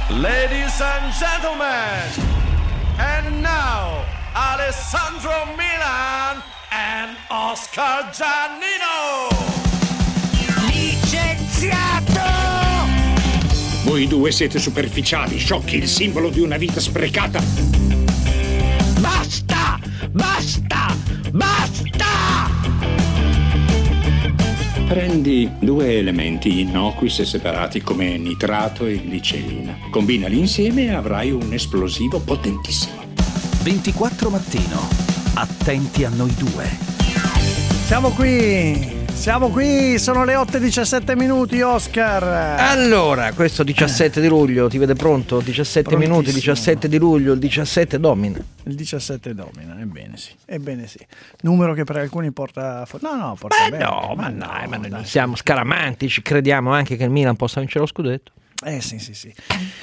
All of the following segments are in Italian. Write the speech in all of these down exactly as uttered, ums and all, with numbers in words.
Ladies and gentlemen, and now Alessandro Milan and Oscar Giannino. Licenziato! Voi due siete superficiali, sciocchi, il simbolo di una vita sprecata. Basta! Basta! Basta! Prendi due elementi innocui se separati come nitrato e glicerina. Combinali insieme e avrai un esplosivo potentissimo. ventiquattro Mattino. Attenti a noi due. Siamo qui. Siamo qui, sono le otto e diciassette minuti, Oscar. Allora, questo diciassette di luglio, ti vede pronto? diciassette minuti, diciassette di luglio, il diciassette domina. Il diciassette domina, ebbene sì, ebbene sì. Numero che per alcuni porta... No, no, porta Beh, bene. no, ma, no, dai, ma noi dai, siamo scaramantici, crediamo anche che il Milan possa vincere lo scudetto. Eh sì, sì, sì.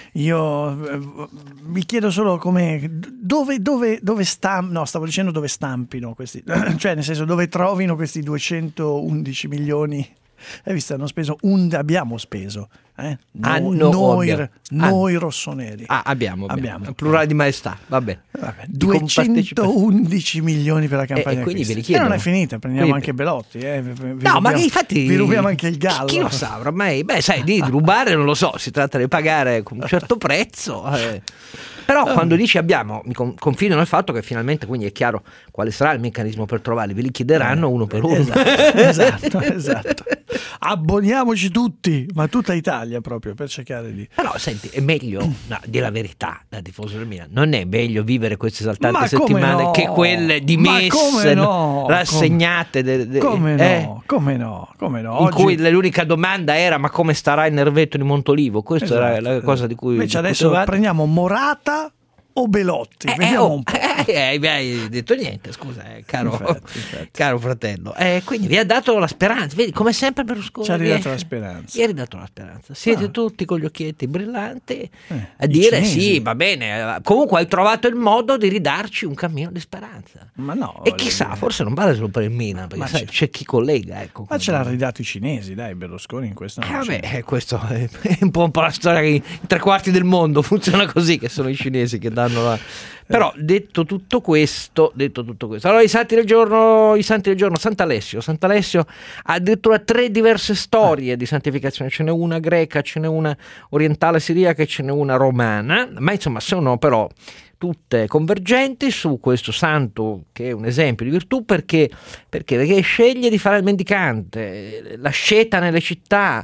Io eh, mi chiedo solo come... Dove, dove, dove stam... No, stavo dicendo dove stampino questi... cioè, nel senso, dove trovino questi duecentoundici milioni... Hai visto, hanno speso un... abbiamo speso eh? No, Hanno, noi, abbiamo. noi Ah. rossoneri Ah, abbiamo, abbiamo. abbiamo. Plurale di maestà, va bene. Vabbè, Di duecentoundici milioni per la campagna E- e quindi acquisti. ve li chiedono. E non è finita, prendiamo Quindi- anche Belotti eh. vi, vi No, rubiamo, ma che infatti vi rubiamo anche il gallo. Chi lo sa, ormai, beh, sai, di rubare non lo so, si tratta di pagare con un certo prezzo. Eh. Però quando dici abbiamo, mi con- confido nel fatto che finalmente quindi è chiaro quale sarà il meccanismo per trovarli, ve li chiederanno uno per uno. Esatto, esatto, esatto. Abboniamoci tutti, ma tutta Italia proprio per cercare di... Però senti, è meglio, no, di la verità, da tifoso del Milan, non è meglio vivere queste esaltanti Ma come settimane no? che quelle Ma dimesse, come no? rassegnate. De, de, Come no? eh, Come no? Come no? in Oggi... cui l'unica domanda era ma come starà il Nervetto di Montolivo? Questa Esatto, era la cosa di cui invece adesso discutevate. prendiamo Morata o Belotti, Eh, vediamo oh, un po'. eh, eh, mi hai detto niente, scusa, eh, caro, Infatti, infatti. caro fratello. Eh, quindi vi ha dato la speranza, vedi, come sempre Berlusconi Ci ha ridato riesce- la speranza. Vi ha ridato la speranza. Siete Ah. tutti con gli occhietti brillanti Eh, a i dire cinesi. sì, va bene, eh, comunque hai trovato il modo di ridarci un cammino di speranza. Ma no, E voglio chissà, dire. forse non vale solo per il Milan, perché Ma sai, c'è- c'è chi collega. Ecco, Ma ce l'ha ridato i cinesi, dai, Berlusconi in questo. Eh, non vabbè, c'è. eh, questo è un po', un po' la storia che in tre quarti del mondo funziona così, che sono i cinesi che danno la... Però detto tutto questo, detto tutto questo, allora i santi del giorno, i santi del giorno, Sant'Alessio, Sant'Alessio ha addirittura tre diverse storie di santificazione, ce n'è una greca, ce n'è una orientale siriaca e ce n'è una romana, ma insomma sono però tutte convergenti su questo santo che è un esempio di virtù perché, perché, perché sceglie di fare il mendicante, l'asceta nelle città,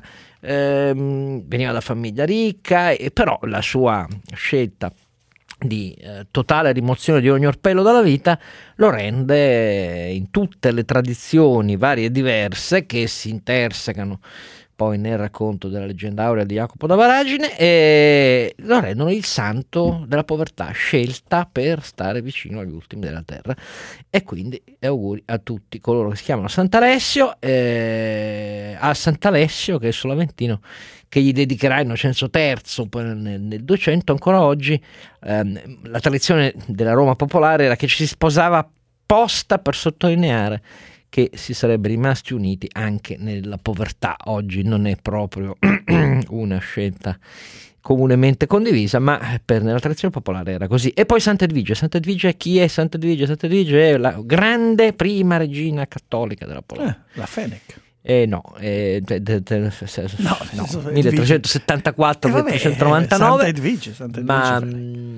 ehm, veniva da famiglia ricca, e però la sua scelta di eh, totale rimozione di ogni orpello dalla vita lo rende in tutte le tradizioni varie e diverse che si intersecano poi nel racconto della legge aurea di Jacopo da Varagine, e lo rendono il santo della povertà scelta per stare vicino agli ultimi della terra. E quindi auguri a tutti coloro che si chiamano Sant'Alessio, eh, a Sant'Alessio che è sull'Aventino, che gli dedicherà Innocenzo terzo poi nel, nel duecento. Ancora oggi ehm, la tradizione della Roma popolare era che ci si sposava apposta per sottolineare che si sarebbe rimasti uniti anche nella povertà. Oggi non è proprio una scelta comunemente condivisa, ma per nella tradizione popolare era così. E poi Sant'Edvige. Sant'Edvige, chi è Sant'Edvige? Sant'Edvige è la grande prima regina cattolica della Polonia. Eh, la Fenech. Eh no, eh, de, de, de, No, no, Edvige. milletrecentosettantaquattro Eh, vabbè, milletrecentonovantanove, Santa Edvige, Santa Edvige ma Fenech.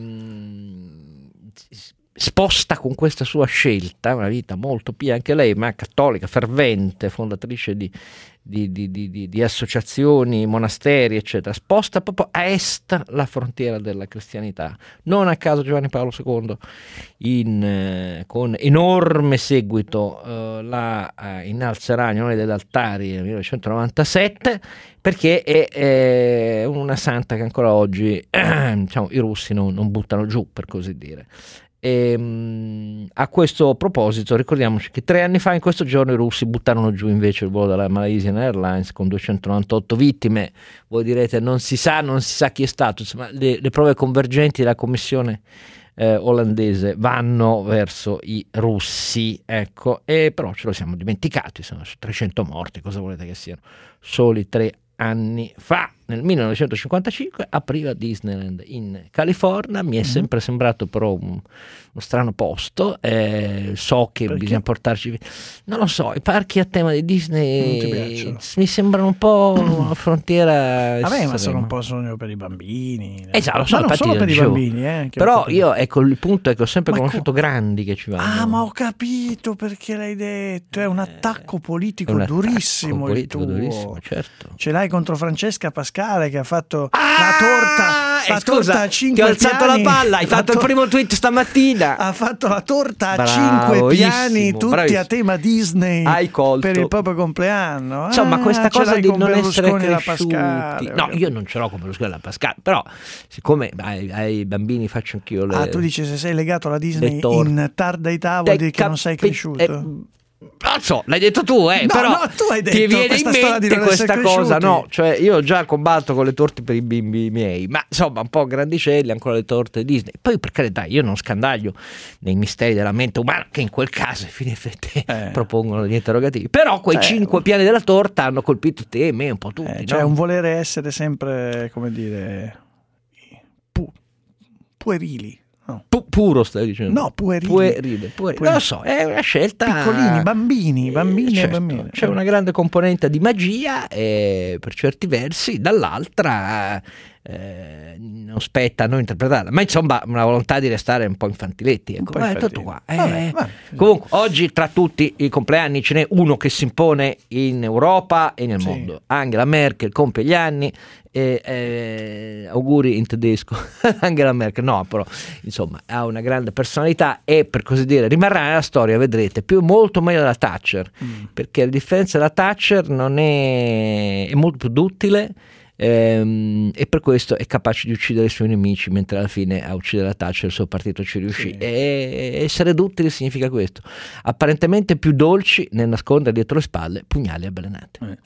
mh, sposta con questa sua scelta, una vita molto pia anche lei, ma cattolica, fervente, fondatrice di, di, di, di, di, di associazioni, monasteri, eccetera, sposta proprio a est la frontiera della cristianità. Non a caso Giovanni Paolo secondo, in, eh, con enorme seguito, eh, la eh, innalzerà agli onori degli altari nel millenovecentonovantasette, perché è, è una santa che ancora oggi eh, diciamo, i russi non, non buttano giù, per così dire. E, mh, a questo proposito ricordiamoci che tre anni fa in questo giorno i russi buttarono giù invece il volo della Malaysian Airlines con duecentonovantotto vittime. Voi direte non si sa, non si sa chi è stato, insomma le, le prove convergenti della commissione eh, olandese vanno verso i russi, ecco, e però ce lo siamo dimenticati, sono trecento morti, cosa volete che siano, soli tre anni fa. nel millenovecentocinquantacinque apriva Disneyland in California. Mi è mm-hmm. sempre sembrato però un, uno strano posto, eh, so che Perché? bisogna portarci, non lo so, i parchi a tema di Disney mi sembrano un po' una frontiera Vabbè, estrema. ma sono un po' sogno per i bambini. Esatto, lo so, ma non infatti solo per i dicevo. bambini, eh, che però ho io, ecco, il punto è che ho sempre Ma conosciuto co- grandi che ci vanno. Ah, ma ho capito perché l'hai detto. È un attacco politico È un attacco durissimo politico il tuo. durissimo, certo. Ce l'hai contro Francesca Pascale che ha fatto Ah! la torta, la Eh, scusa, torta a cinque ti ho alzato piani. la palla, hai La fatto il to- primo tweet stamattina. Ha fatto la torta a Bravissimo, cinque piani, tutti bravissimo. a tema Disney Hai colto. per il proprio compleanno. Insomma, Ah, questa ce cosa l'hai di con non essere Berlusconi e la cresciuti. Pascale. No, io non ce l'ho con Berlusconi e la Pascale, però siccome ai, ai bambini faccio anch'io le Ah, tu dici se sei legato alla Disney le torte. in tarda età vuol dire che non sei Capi- cresciuto? eh, non so, l'hai detto tu, eh, No, però no, tu hai detto ti viene questa in storia di mente non essere questa cosa, cresciuti. no? Cioè, io già combatto con le torte per i bimbi miei, ma insomma, un po' grandicelli, ancora le torte Disney. Poi, per carità, io non scandaglio nei misteri della mente umana, che in quel caso, in effetti, Eh. propongono degli interrogativi. Però quei Eh. cinque piani della torta hanno colpito te e me, un po' tutti, Eh, no? cioè un volere essere sempre, come dire, pu- puerili. No. Pu- puro stai dicendo? No, puerili. Puerile, puerile. Puerili. Non lo so, è una scelta Piccolini, bambini, bambini e certo, bambine. c'è una grande componente di magia e per certi versi, dall'altra eh, non spetta a noi interpretarla, ma insomma una volontà di restare un po' infantiletti, ecco. po' Ma è infantili. tutto qua. Vabbè, Eh, vabbè. comunque oggi tra tutti i compleanni ce n'è uno che si impone in Europa e nel Sì. mondo. Angela Merkel compie gli anni. E, eh, auguri in tedesco Angela Merkel, no, però insomma ha una grande personalità e per così dire rimarrà nella storia, vedrete, più molto meglio della Thatcher, Mm. perché a differenza della Thatcher non è, è molto più duttile, ehm, e per questo è capace di uccidere i suoi nemici, mentre alla fine a uccidere la Thatcher il suo partito ci riuscì. Sì. E essere duttili significa questo, apparentemente più dolci nel nascondere dietro le spalle pugnali avvelenati. Eh.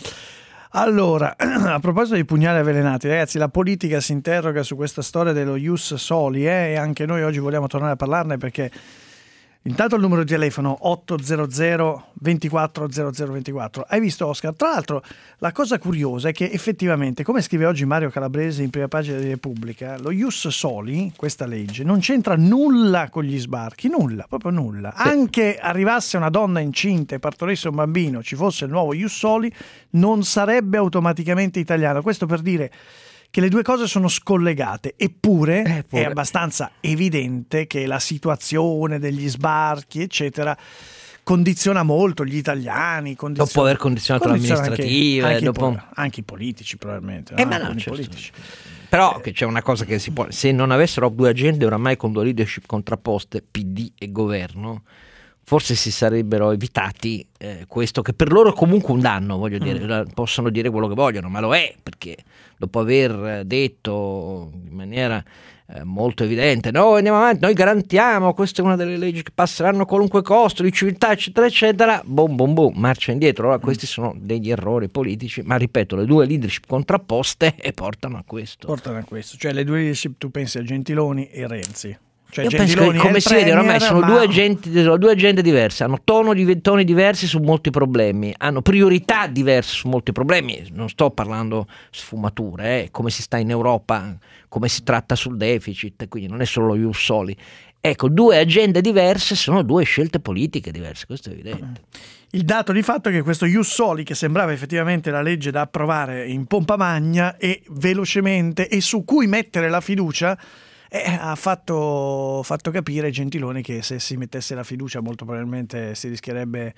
Allora, a proposito di pugnali avvelenati, ragazzi, la politica si interroga su questa storia dello ius soli, eh, e anche noi oggi vogliamo tornare a parlarne perché intanto il numero di telefono otto zero zero ventiquattro zero zero ventiquattro. Hai visto, Oscar? Tra l'altro la cosa curiosa è che effettivamente, come scrive oggi Mario Calabrese in prima pagina di Repubblica, lo ius soli, questa legge, non c'entra nulla con gli sbarchi, nulla, proprio nulla. Sì. Anche arrivasse una donna incinta e partorisse un bambino, ci fosse il nuovo ius soli, non sarebbe automaticamente italiano. Questo per dire che le due cose sono scollegate, eppure Eh, pure. è abbastanza evidente che la situazione degli sbarchi, eccetera, condiziona molto gli italiani. Condiziona, Dopo aver condizionato condiziona l'amministrativa, anche, anche, dopo- i po- anche i politici probabilmente. Eh, no? ma no, Alcuni certo. politici. Però che c'è una cosa che si può, se non avessero due agende oramai con due leadership contrapposte, P D e governo, forse si sarebbero evitati eh, questo, che per loro è comunque un danno, voglio dire, Mm. possono dire quello che vogliono, ma lo è, perché dopo aver detto in maniera eh, molto evidente, noi andiamo avanti, noi garantiamo, questa è una delle leggi che passeranno a qualunque costo, di civiltà, eccetera, eccetera, boom, boom, boom, marcia indietro. Allora questi sono degli errori politici, ma ripeto, le due leadership contrapposte e portano a questo. Portano a questo, cioè le due leadership, tu pensi a Gentiloni e Renzi. Cioè, Io penso Gentiloni che, è come il si vede, premier, ormai sono ma- due, agenti, sono due agende diverse, hanno tono di, toni diversi su molti problemi, hanno priorità diverse su molti problemi. Non sto parlando sfumature, eh, come si sta in Europa, come si tratta sul deficit, quindi non è solo lo ius soli. Ecco, due agende diverse sono due scelte politiche diverse, questo è evidente. Il dato di fatto è che questo ius soli, che sembrava effettivamente la legge da approvare in pompa magna e velocemente e su cui mettere la fiducia, Eh, ha fatto, fatto capire Gentiloni che se si mettesse la fiducia molto probabilmente si rischierebbe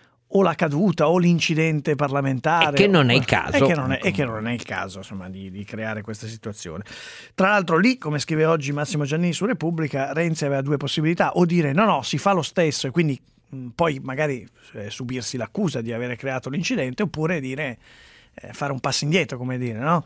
o la caduta o l'incidente parlamentare. E che non è o- il caso. E che non è, e che non è il caso, insomma, di, di creare questa situazione. Tra l'altro lì, come scrive oggi Massimo Giannini su Repubblica, Renzi aveva due possibilità: o dire no no, si fa lo stesso e quindi mh, poi magari eh, subirsi l'accusa di avere creato l'incidente, oppure dire eh, fare un passo indietro, come dire, no?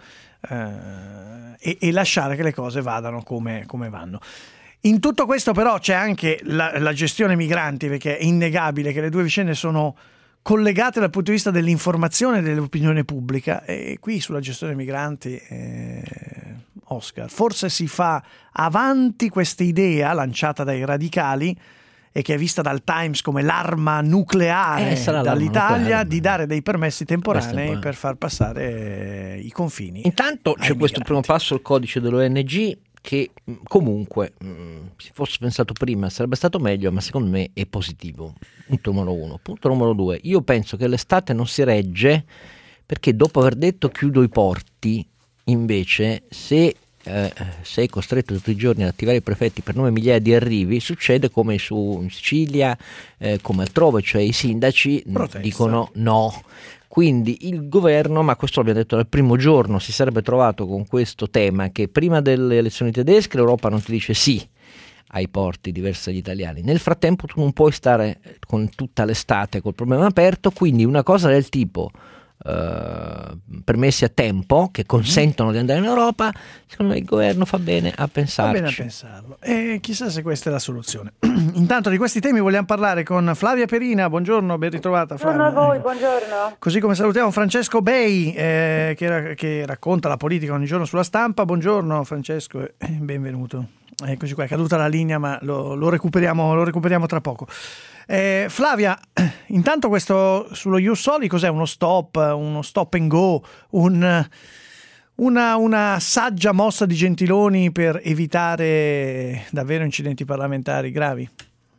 Eh, e, e lasciare che le cose vadano come, come vanno. In tutto questo però c'è anche la, la gestione migranti, perché è innegabile che le due vicende sono collegate dal punto di vista dell'informazione e dell'opinione pubblica, e qui sulla gestione migranti eh, Oscar, forse si fa avanti questa idea lanciata dai radicali e che è vista dal Times come l'arma nucleare Eh, sarà l'arma dall'Italia, nucleare. di dare dei permessi temporanei temporanei. per far passare i confini. Intanto ai c'è questo migranti. primo passo, il codice dell'O N G, che mh, comunque mh, se fosse pensato prima sarebbe stato meglio, ma secondo me è positivo. Punto numero uno. Punto numero due, io penso che l'estate non si regge, perché dopo aver detto chiudo i porti, invece se eh, sei costretto tutti i giorni ad attivare i prefetti per nove migliaia di arrivi, succede come su in Sicilia, eh, come altrove, cioè i sindaci mh, Protesta. dicono no. Quindi il governo, ma questo l'abbiamo detto dal primo giorno, si sarebbe trovato con questo tema che prima delle elezioni tedesche l'Europa non ti dice sì ai porti diversi dagli italiani. Nel frattempo tu non puoi stare con tutta l'estate col problema aperto, quindi una cosa del tipo eh, permessi a tempo che consentono di andare in Europa, secondo me il governo fa bene a Va pensarci. bene a pensarlo. E chissà se questa è la soluzione. Intanto di questi temi vogliamo parlare con Flavia Perina. Buongiorno, ben ritrovata Flavia. Buongiorno a voi, buongiorno. Così come salutiamo Francesco Bei, eh, che, ra- che racconta la politica ogni giorno sulla stampa. Buongiorno Francesco e benvenuto. Eccoci qua, è caduta la linea, ma lo, lo, recuperiamo, lo recuperiamo tra poco. Eh, Flavia, intanto questo sullo Ius Soli cos'è? Uno stop, uno stop and go, un... Una, una saggia mossa di Gentiloni per evitare davvero incidenti parlamentari gravi?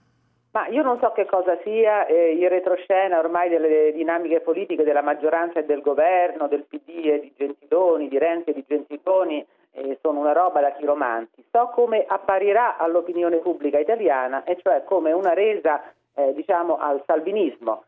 Ma io non so che cosa sia eh, il retroscena ormai delle dinamiche politiche della maggioranza e del governo, del P D e di Gentiloni, di Renzi e di Gentiloni, eh, sono una roba da chiromanti. So come apparirà all'opinione pubblica italiana, e cioè come una resa eh, diciamo al salvinismo.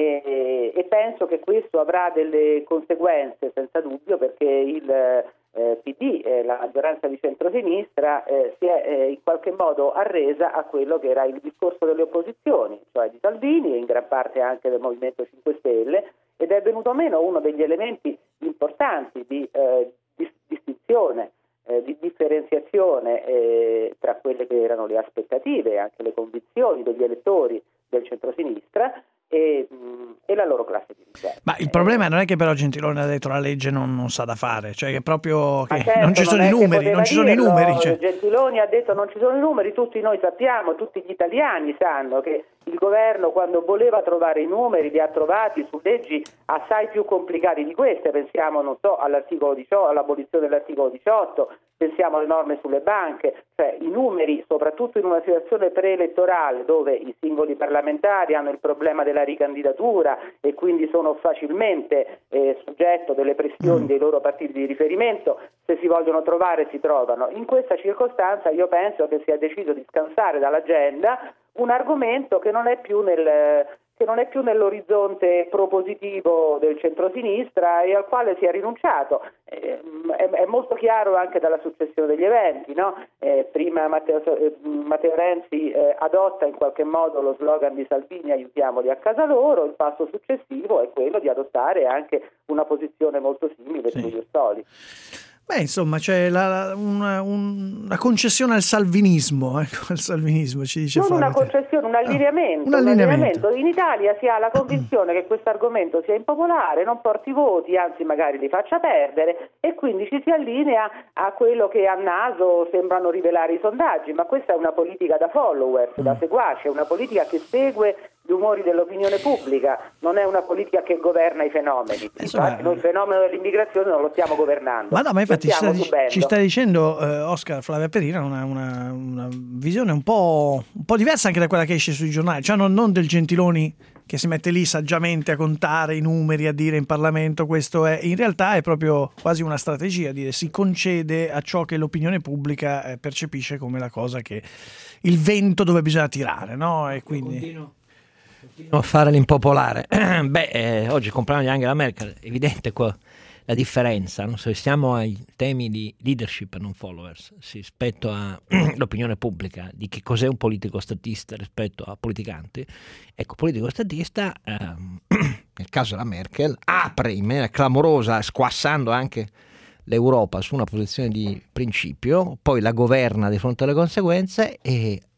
E, e penso che questo avrà delle conseguenze senza dubbio, perché il eh, P D, eh, la maggioranza di centrosinistra, eh, si è eh, in qualche modo arresa a quello che era il discorso delle opposizioni, cioè di Salvini e in gran parte anche del Movimento cinque Stelle, ed è venuto meno uno degli elementi importanti di eh, dis- distinzione, eh, di differenziazione eh, tra quelle che erano le aspettative e anche le convinzioni degli elettori del centrosinistra e, e la loro classe dirigente. Ma il problema non è che però Gentiloni ha detto la legge non, non sa da fare, cioè che proprio che certo, non ci sono non i è che numeri, non ci sono dirlo. i numeri. Cioè. Gentiloni ha detto non ci sono i numeri, tutti noi sappiamo, tutti gli italiani sanno che il governo quando voleva trovare i numeri li ha trovati su leggi assai più complicate di queste, pensiamo non so all'articolo diciotto, all'abolizione dell'articolo diciotto, pensiamo alle norme sulle banche, cioè i numeri soprattutto in una situazione preelettorale dove i singoli parlamentari hanno il problema della ricandidatura e quindi sono facilmente eh, soggetto delle pressioni dei loro partiti di riferimento, se si vogliono trovare si trovano. In questa circostanza io penso che si è deciso di scansare dall'agenda un argomento che non è più nel che non è più nell'orizzonte propositivo del centrosinistra e al quale si è rinunciato. Eh, è, è molto chiaro anche dalla successione degli eventi, no? Eh, prima Matteo, eh, Matteo Renzi eh, adotta in qualche modo lo slogan di Salvini aiutiamoli a casa loro, il passo successivo è quello di adottare anche una posizione molto simile Sì. sugli Ius-Soli. Beh, insomma, c'è la, una, un, una concessione al salvinismo, ecco, al salvinismo ci dice Non Flavia. una concessione, un allineamento, Ah, un allineamento. In Italia si ha la convinzione che questo argomento sia impopolare, non porti voti, anzi magari li faccia perdere, e quindi ci si allinea a quello che a naso sembrano rivelare i sondaggi, ma questa è una politica da followers, da seguaci, è una politica che segue gli umori dell'opinione pubblica, non è una politica che governa i fenomeni. Insomma, infatti noi il fenomeno dell'immigrazione non lo stiamo governando. Ma no, ma infatti lo ci sta, stiamo subendo. ci sta dicendo eh, Oscar Flavia Perina una, una, una visione un po', un po' diversa anche da quella che esce sui giornali, cioè non, non del Gentiloni che si mette lì saggiamente a contare i numeri, a dire in Parlamento questo è, in realtà è proprio quasi una strategia, dire si concede a ciò che l'opinione pubblica eh, percepisce come la cosa che il vento dove bisogna tirare, no? E quindi Continuo a fare l'impopolare. Beh, eh, oggi compleanno di Angela Merkel, evidente qua la differenza, no? Se stiamo ai temi di leadership e non followers rispetto all'opinione pubblica di che cos'è un politico statista rispetto a politicanti, ecco, politico statista ehm, nel caso della Merkel apre in maniera clamorosa, squassando anche l'Europa su una posizione di principio, poi la governa di fronte alle conseguenze e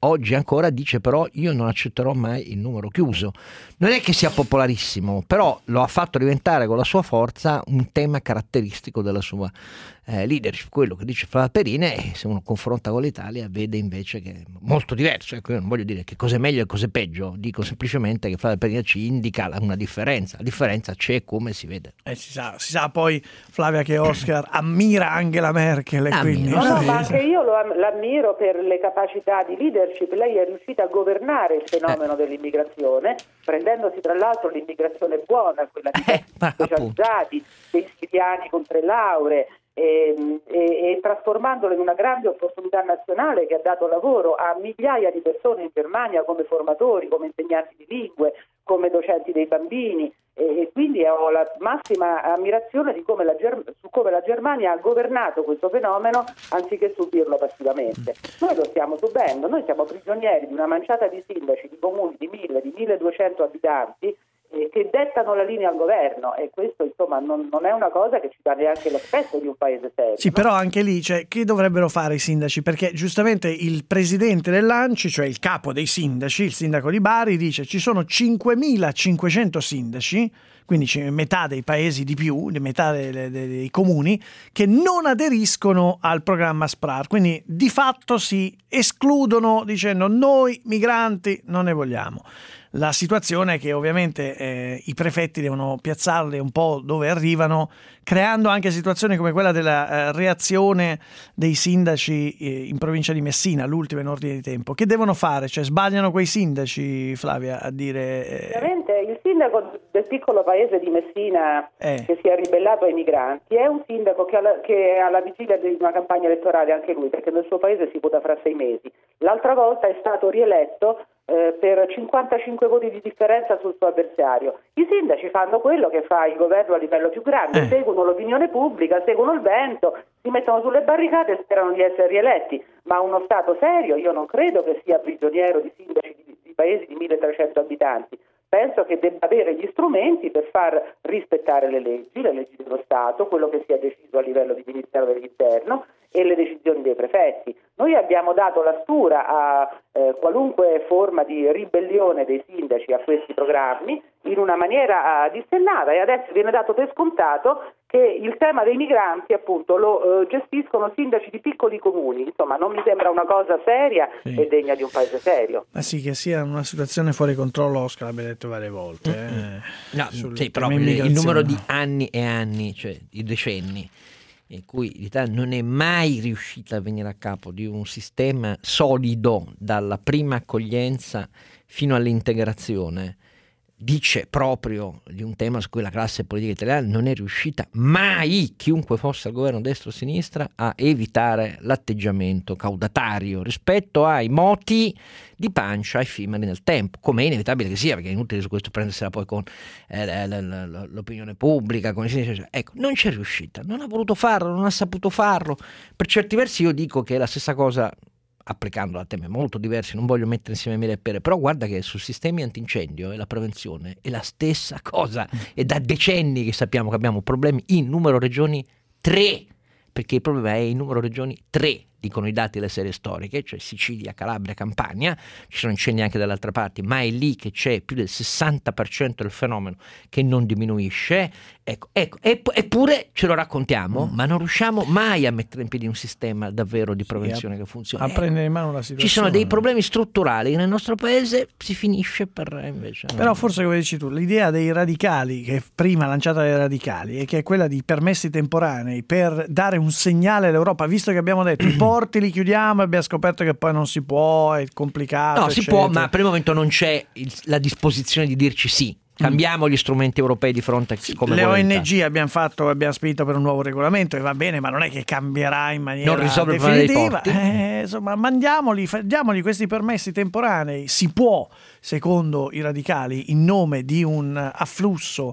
oggi ancora dice però io non accetterò mai il numero chiuso. Non è che sia popolarissimo, però lo ha fatto diventare con la sua forza un tema caratteristico della sua eh, leadership. Quello che dice Flavia Perina, e se uno confronta con l'Italia vede invece che è molto diverso. Ecco, io non voglio dire che cosa è meglio e cosa è peggio, dico semplicemente che Flavia Perina ci indica una differenza. La differenza c'è, come si vede. Eh, si sa, si sa poi Flavia che Oscar ammira Angela Merkel, e quindi no, no, ma anche io lo am- l'ammiro per le capacità di leadership. Lei è riuscita a governare il fenomeno eh. dell'immigrazione, prendendosi tra l'altro l'immigrazione buona, quella di eh, specializzati, dei siriani con tre lauree, e, e, e trasformandolo in una grande opportunità nazionale che ha dato lavoro a migliaia di persone in Germania come formatori, come insegnanti di lingue, come docenti dei bambini, e, e quindi ho la massima ammirazione di come la Ger- su come la Germania ha governato questo fenomeno anziché subirlo passivamente. Noi lo stiamo subendo, noi siamo prigionieri di una manciata di sindaci, di comuni di mille, di milleduecento abitanti, che dettano la linea al governo, e questo insomma non, non è una cosa che ci dà neanche l'aspetto di un paese serio. Sì, no? Però anche lì, cioè, che dovrebbero fare i sindaci? Perché giustamente il presidente dell'A N C I, cioè il capo dei sindaci, il sindaco di Bari, dice ci sono cinquemilacinquecento sindaci, quindi metà dei paesi di più, metà dei, dei, dei comuni, che non aderiscono al programma S P R A R, quindi di fatto si escludono dicendo noi migranti non ne vogliamo. La situazione è che ovviamente eh, i prefetti devono piazzarli un po' dove arrivano, creando anche situazioni come quella della eh, reazione dei sindaci eh, in provincia di Messina, l'ultima in ordine di tempo. Che devono fare? Cioè sbagliano quei sindaci, Flavia, a dire... Eh... Ovviamente il sindaco del piccolo paese di Messina eh. che si è ribellato ai migranti è un sindaco che, alla, che è alla vigilia di una campagna elettorale anche lui, perché nel suo paese si vota fra sei mesi. L'altra volta è stato rieletto Eh, per cinquantacinque voti di differenza sul suo avversario. I sindaci fanno quello che fa il governo a livello più grande, eh. seguono l'opinione pubblica, seguono il vento, si mettono sulle barricate e sperano di essere rieletti. Ma uno Stato serio io non credo che sia prigioniero di sindaci di, di paesi di milletrecento abitanti. Penso che debba avere gli strumenti per far rispettare le leggi, le leggi dello Stato, quello che sia deciso a livello di Ministero dell'Interno e le decisioni dei prefetti. Noi abbiamo dato la stura a eh, qualunque forma di ribellione dei sindaci a questi programmi in una maniera uh, dissennata, e adesso viene dato per scontato che il tema dei migranti appunto lo uh, gestiscono sindaci di piccoli comuni. Insomma, non mi sembra una cosa seria sì. e degna di un paese serio. Ma sì, che sia una situazione fuori controllo, Oscar l'abbiamo detto varie volte. Eh, no, sì, però il numero di anni e anni, cioè i decenni, in cui l'Italia non è mai riuscita a venire a capo di un sistema solido dalla prima accoglienza fino all'integrazione, dice proprio di un tema su cui la classe politica italiana non è riuscita mai, chiunque fosse al governo destra o sinistra, a evitare l'atteggiamento caudatario rispetto ai moti di pancia effimeri nel tempo, come è inevitabile che sia, perché è inutile su questo prendersela poi con eh, l- l- l'opinione pubblica, con i... ecco, non c'è riuscita, non ha voluto farlo, non ha saputo farlo. Per certi versi io dico che è la stessa cosa, applicando a temi molto diversi, non voglio mettere insieme mele e pere, però guarda che sul sistemi antincendio e la prevenzione è la stessa cosa, è da decenni che sappiamo che abbiamo problemi in numero regioni tre, perché il problema è in numero regioni tre, dicono i dati delle serie storiche, cioè Sicilia, Calabria, Campania, ci sono incendi anche dalle altre parti, ma è lì che c'è più del sessanta per cento del fenomeno che non diminuisce. Ecco, ecco, eppure ce lo raccontiamo, mm. ma non riusciamo mai a mettere in piedi un sistema davvero di prevenzione sì, a, che funzioni. A prendere in mano la situazione. Ci sono dei problemi strutturali che nel nostro paese si finisce per invece. Però forse, come dici tu, l'idea dei radicali, che prima lanciata dai radicali, e che è quella di permessi temporanei per dare un segnale all'Europa, visto che abbiamo detto i porti li chiudiamo e abbiamo scoperto che poi non si può, è complicato. No, eccetera. si può, ma per il momento non c'è il, la disposizione di dirci sì. Cambiamo gli strumenti europei di fronte a come le volontà. O N G abbiamo fatto, abbiamo spinto per un nuovo regolamento e va bene, ma non è che cambierà in maniera non risolve il problema dei porti. Eh, insomma, mandiamoli, diamogli questi permessi temporanei. Si può, secondo i radicali, in nome di un afflusso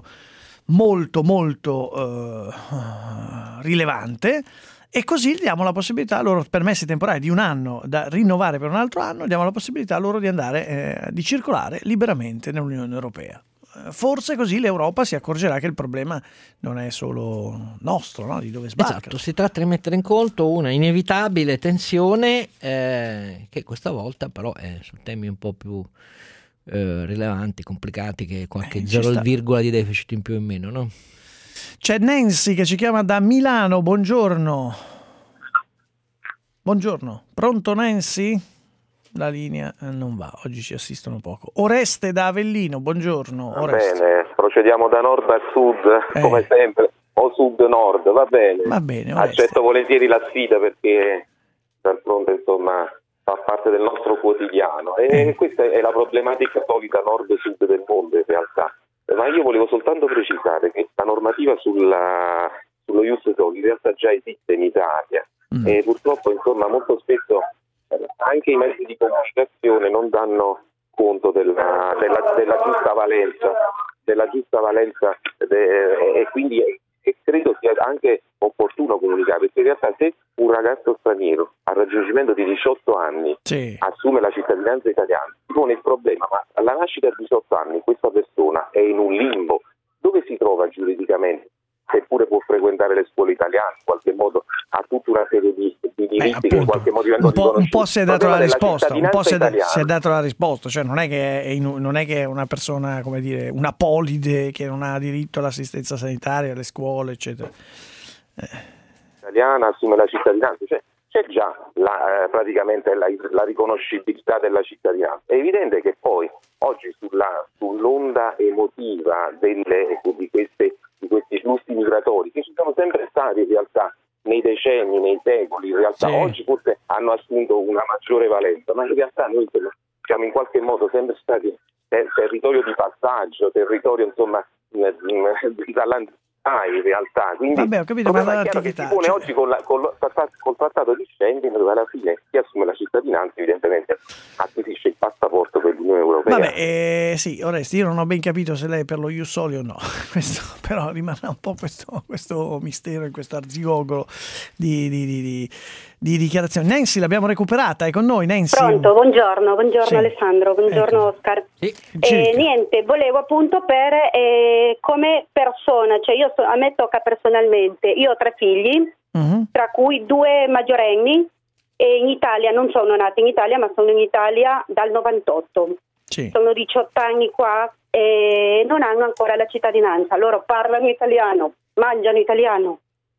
molto molto uh, rilevante. E così diamo la possibilità a loro, permessi temporali di un anno da rinnovare per un altro anno, diamo la possibilità a loro di andare, eh, di circolare liberamente nell'Unione Europea. forse così l'Europa si accorgerà che il problema non è solo nostro, no? Di dove sbarca. Esatto, si tratta di mettere in conto una inevitabile tensione eh, che questa volta però è su temi un po' più eh, rilevanti, complicati, che qualche Eh, ci zero sta. virgola di deficit in più o in meno, no? C'è Nancy che ci chiama da Milano, buongiorno. Buongiorno, pronto Nancy? La linea eh, non va, oggi ci assistono poco. Oreste da Avellino, buongiorno. Va Oreste. bene, procediamo da nord a sud, Eh. come sempre, o sud-nord, va bene. Va bene, Oreste. Accetto volentieri la sfida perché d'altronde insomma fa parte del nostro quotidiano e Eh. questa è la problematica solita nord-sud del mondo in realtà. Ma io volevo soltanto precisare che la normativa sulla, sullo ius soli in realtà già esiste in Italia Mm. e purtroppo insomma molto spesso eh, anche i mezzi di comunicazione non danno conto della, della, della giusta valenza della giusta valenza de, e quindi e credo sia anche opportuno comunicare, perché in realtà se un ragazzo straniero al raggiungimento di diciotto anni Sì. assume la cittadinanza italiana, si pone il problema, ma alla nascita a diciotto anni questa persona è in un limbo, dove si trova giuridicamente? Seppure può frequentare le scuole italiane, in qualche modo ha tutta una serie di, di diritti Eh, che in appunto, qualche modo vengono un po', un po' riconosciuti. si è Il dato la problema della risposta, un po' si è, da- cittadinanza si è italiana- dato la risposta, cioè non è che è, in- non è che è una persona, come dire, una polide che non ha diritto all'assistenza sanitaria, alle scuole, eccetera. italiana assume la cittadinanza, cioè c'è già la, eh, praticamente la, la riconoscibilità della cittadinanza. È evidente che poi oggi sulla, sull'onda emotiva delle, di, queste, di questi flussi migratori che ci sono sempre stati in realtà nei decenni, nei secoli, in realtà Sì. oggi forse hanno assunto una maggiore valenza, ma in realtà noi insomma, siamo in qualche modo sempre stati ter- territorio di passaggio, territorio insomma dall'antichità in realtà, quindi Vabbè, ho capito, il ma problema è chiaro che dall'antichità, si pone cioè- oggi con, la, con lo- col trattato di Schengen, dove alla fine chi assume la cittadinanza evidentemente acquisisce il passaporto per l'Unione Europea. Vabbè, eh, sì, Oresti, io non ho ben capito se lei è per lo ius soli o no, questo, però rimarrà un po' questo, questo mistero in questo arzigogolo di, di, di, di, di dichiarazioni. Nancy, l'abbiamo recuperata, è con noi, Nancy. Pronto, buongiorno, buongiorno Sì. Alessandro, buongiorno Ecco. Oscar. Sì. Ci Eh, dica. niente, volevo appunto per eh, come persona, cioè io so- a me tocca personalmente, io ho tre figli, Mhm. tra cui due maggiorenni e in Italia, non sono nati in Italia ma sono in Italia dal novantotto, Sì. sono diciotto anni qua e non hanno ancora la cittadinanza, loro parlano italiano, mangiano italiano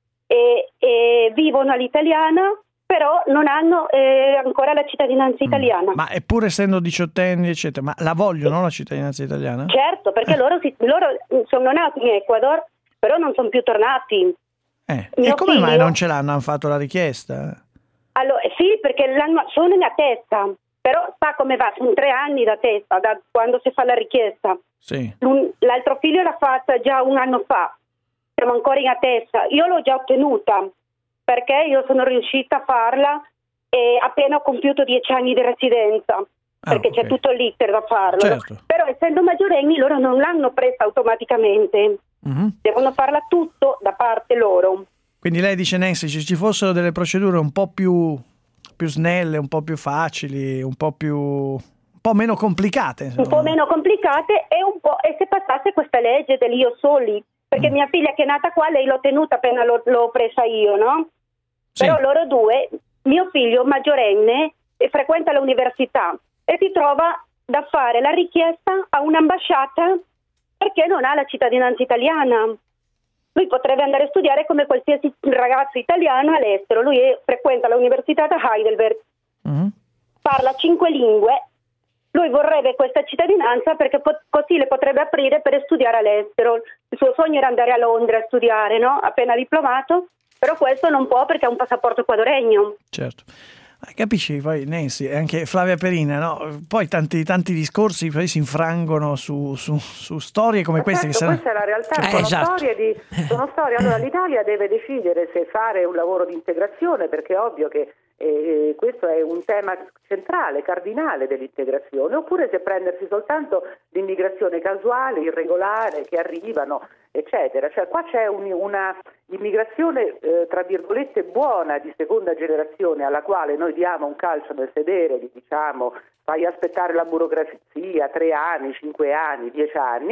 e, e vivono all'italiana, però non hanno eh, ancora la cittadinanza italiana. Ma eppure essendo diciottenni, eccetera, ma la vogliono la cittadinanza italiana? Certo, perché loro, si- loro sono nati in Ecuador, però non sono più tornati. Eh, mio e come mai figlio- non ce l'hanno? Hanno fatto la richiesta? Allora, sì, perché l'hanno- sono in attesa, però sa come va, sono tre anni da testa, da quando si fa la richiesta. Sì. L'un- L'altro figlio l'ha fatta già un anno fa, siamo ancora in attesa. Io l'ho già ottenuta, perché io sono riuscita a farla e appena ho compiuto dieci anni di residenza, perché ok. c'è tutto l'iter da farlo. Certo. Però essendo maggiorenni loro non l'hanno presa automaticamente, Mhm. devono farla tutto da parte loro. Quindi lei dice, Nancy, se ci fossero delle procedure un po' più, più snelle, un po' più facili, un po' più un po' meno complicate. Un po' meno complicate e un po' e se passasse questa legge dell'io soli, perché Mm. mia figlia che è nata qua, lei l'ho tenuta appena l'ho, l'ho presa io, no? Sì. Però loro due, mio figlio maggiorenne e frequenta l'università e si trova da fare la richiesta a un'ambasciata perché non ha la cittadinanza italiana. Lui potrebbe andare a studiare come qualsiasi ragazzo italiano all'estero. Lui è- frequenta l'università da Heidelberg, Mhm. parla cinque lingue. Lui vorrebbe questa cittadinanza perché po- così le potrebbe aprire per studiare all'estero. Il suo sogno era andare a Londra a studiare, no? Appena diplomato, però questo non può perché ha un passaporto ecuadoregno. Certo. Eh, Capisci poi Nancy e anche Flavia Perina, no? Poi tanti, tanti discorsi poi si infrangono su, su, su storie come queste. Certo, che questa è la realtà, Eh, sono, esatto. storie di, sono storie. Allora l'Italia deve decidere se fare un lavoro di integrazione, perché è ovvio che eh, questo è un tema centrale, cardinale dell'integrazione, oppure se prendersi soltanto l'immigrazione casuale, irregolare, che arrivano, eccetera. Cioè qua c'è un, una immigrazione eh, tra virgolette buona di seconda generazione alla quale noi diamo un calcio nel sedere, gli diciamo fai aspettare la burocrazia tre anni, cinque anni, dieci anni,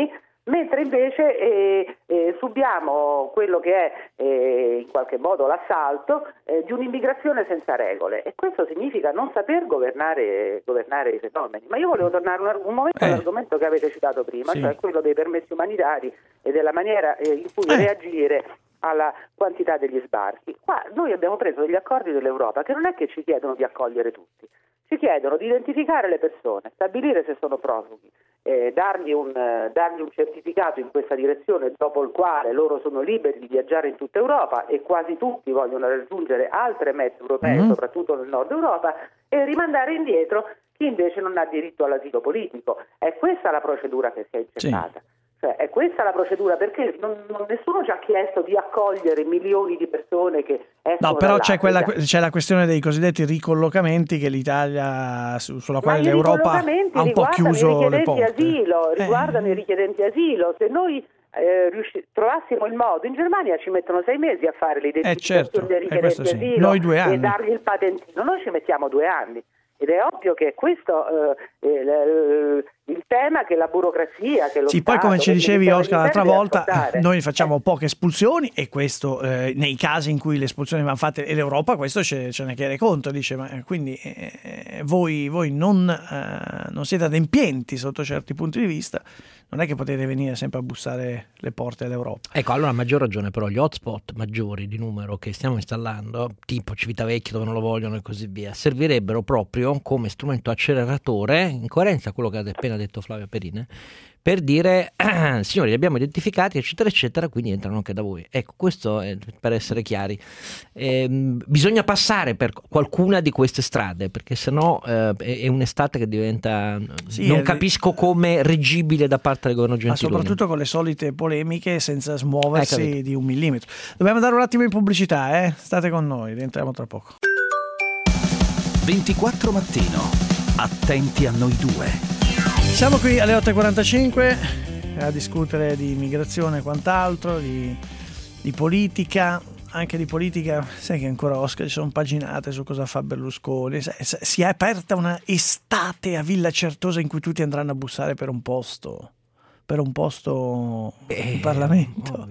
mentre invece eh, eh, subiamo quello che è eh, in qualche modo l'assalto eh, di un'immigrazione senza regole, e questo significa non saper governare, governare i fenomeni. Ma io volevo tornare un, un momento eh. all'argomento che avete citato prima, sì. cioè quello dei permessi umanitari e della maniera eh, in cui eh. reagire alla quantità degli sbarchi. Qua noi abbiamo preso degli accordi dell'Europa che non è che ci chiedono di accogliere tutti, ci chiedono di identificare le persone, stabilire se sono profughi, eh, dargli, un, eh, dargli un certificato in questa direzione, dopo il quale loro sono liberi di viaggiare in tutta Europa, e quasi tutti vogliono raggiungere altre mete europee, mm. soprattutto nel nord Europa, e rimandare indietro chi invece non ha diritto all'asilo politico. È questa la procedura che si è inceppata. Sì. Cioè, è questa la procedura, perché non, non, nessuno ci ha chiesto di accogliere milioni di persone che escono. No, però c'è, quella, dall'Africa. c'è la questione dei cosiddetti ricollocamenti che l'Italia, su, sulla Ma quale l'Europa ha un po' chiuso le porte. Asilo, eh. riguardano i richiedenti asilo. Se noi eh, riusci- trovassimo il modo, in Germania ci mettono sei mesi a fare l'identificazione eh, certo. dei richiedenti eh, sì. asilo Noi due anni. e dargli il patentino. Noi ci mettiamo due anni. Ed è ovvio che questo eh, il, il tema che la burocrazia, che lo sì, Stato, poi come ci dicevi Oscar l'altra volta, noi facciamo eh. poche espulsioni, e questo eh, nei casi in cui le espulsioni vanno fatte, e l'Europa questo ce, ce ne chiede conto, dice ma quindi eh, voi, voi non, eh, non siete adempienti sotto certi punti di vista, non è che potete venire sempre a bussare le porte dell'Europa. Ecco, allora a maggior ragione però gli hotspot maggiori di numero che stiamo installando, tipo Civitavecchia dove non lo vogliono e così via, servirebbero proprio come strumento acceleratore, in coerenza a quello che ha appena detto Flavia Perina, per dire eh, signori li abbiamo identificati eccetera eccetera, quindi entrano anche da voi. Ecco, questo è per essere chiari. Eh, bisogna passare per qualcuna di queste strade, perché sennò eh, è un'estate che diventa sì, non è... capisco come reggibile da parte del governo Gentiloni. Ma soprattutto con le solite polemiche senza smuoversi di un millimetro. Dobbiamo andare un attimo in pubblicità, eh? State con noi, rientriamo tra poco. ventiquattro Mattino, attenti a noi due. Siamo qui alle otto e quarantacinque a discutere di immigrazione e quant'altro, di, di politica, anche di politica. Sai che ancora Oscar ci sono paginate su cosa fa Berlusconi. Si è aperta una estate a Villa Certosa in cui tutti andranno a bussare per un posto, per un posto in Parlamento.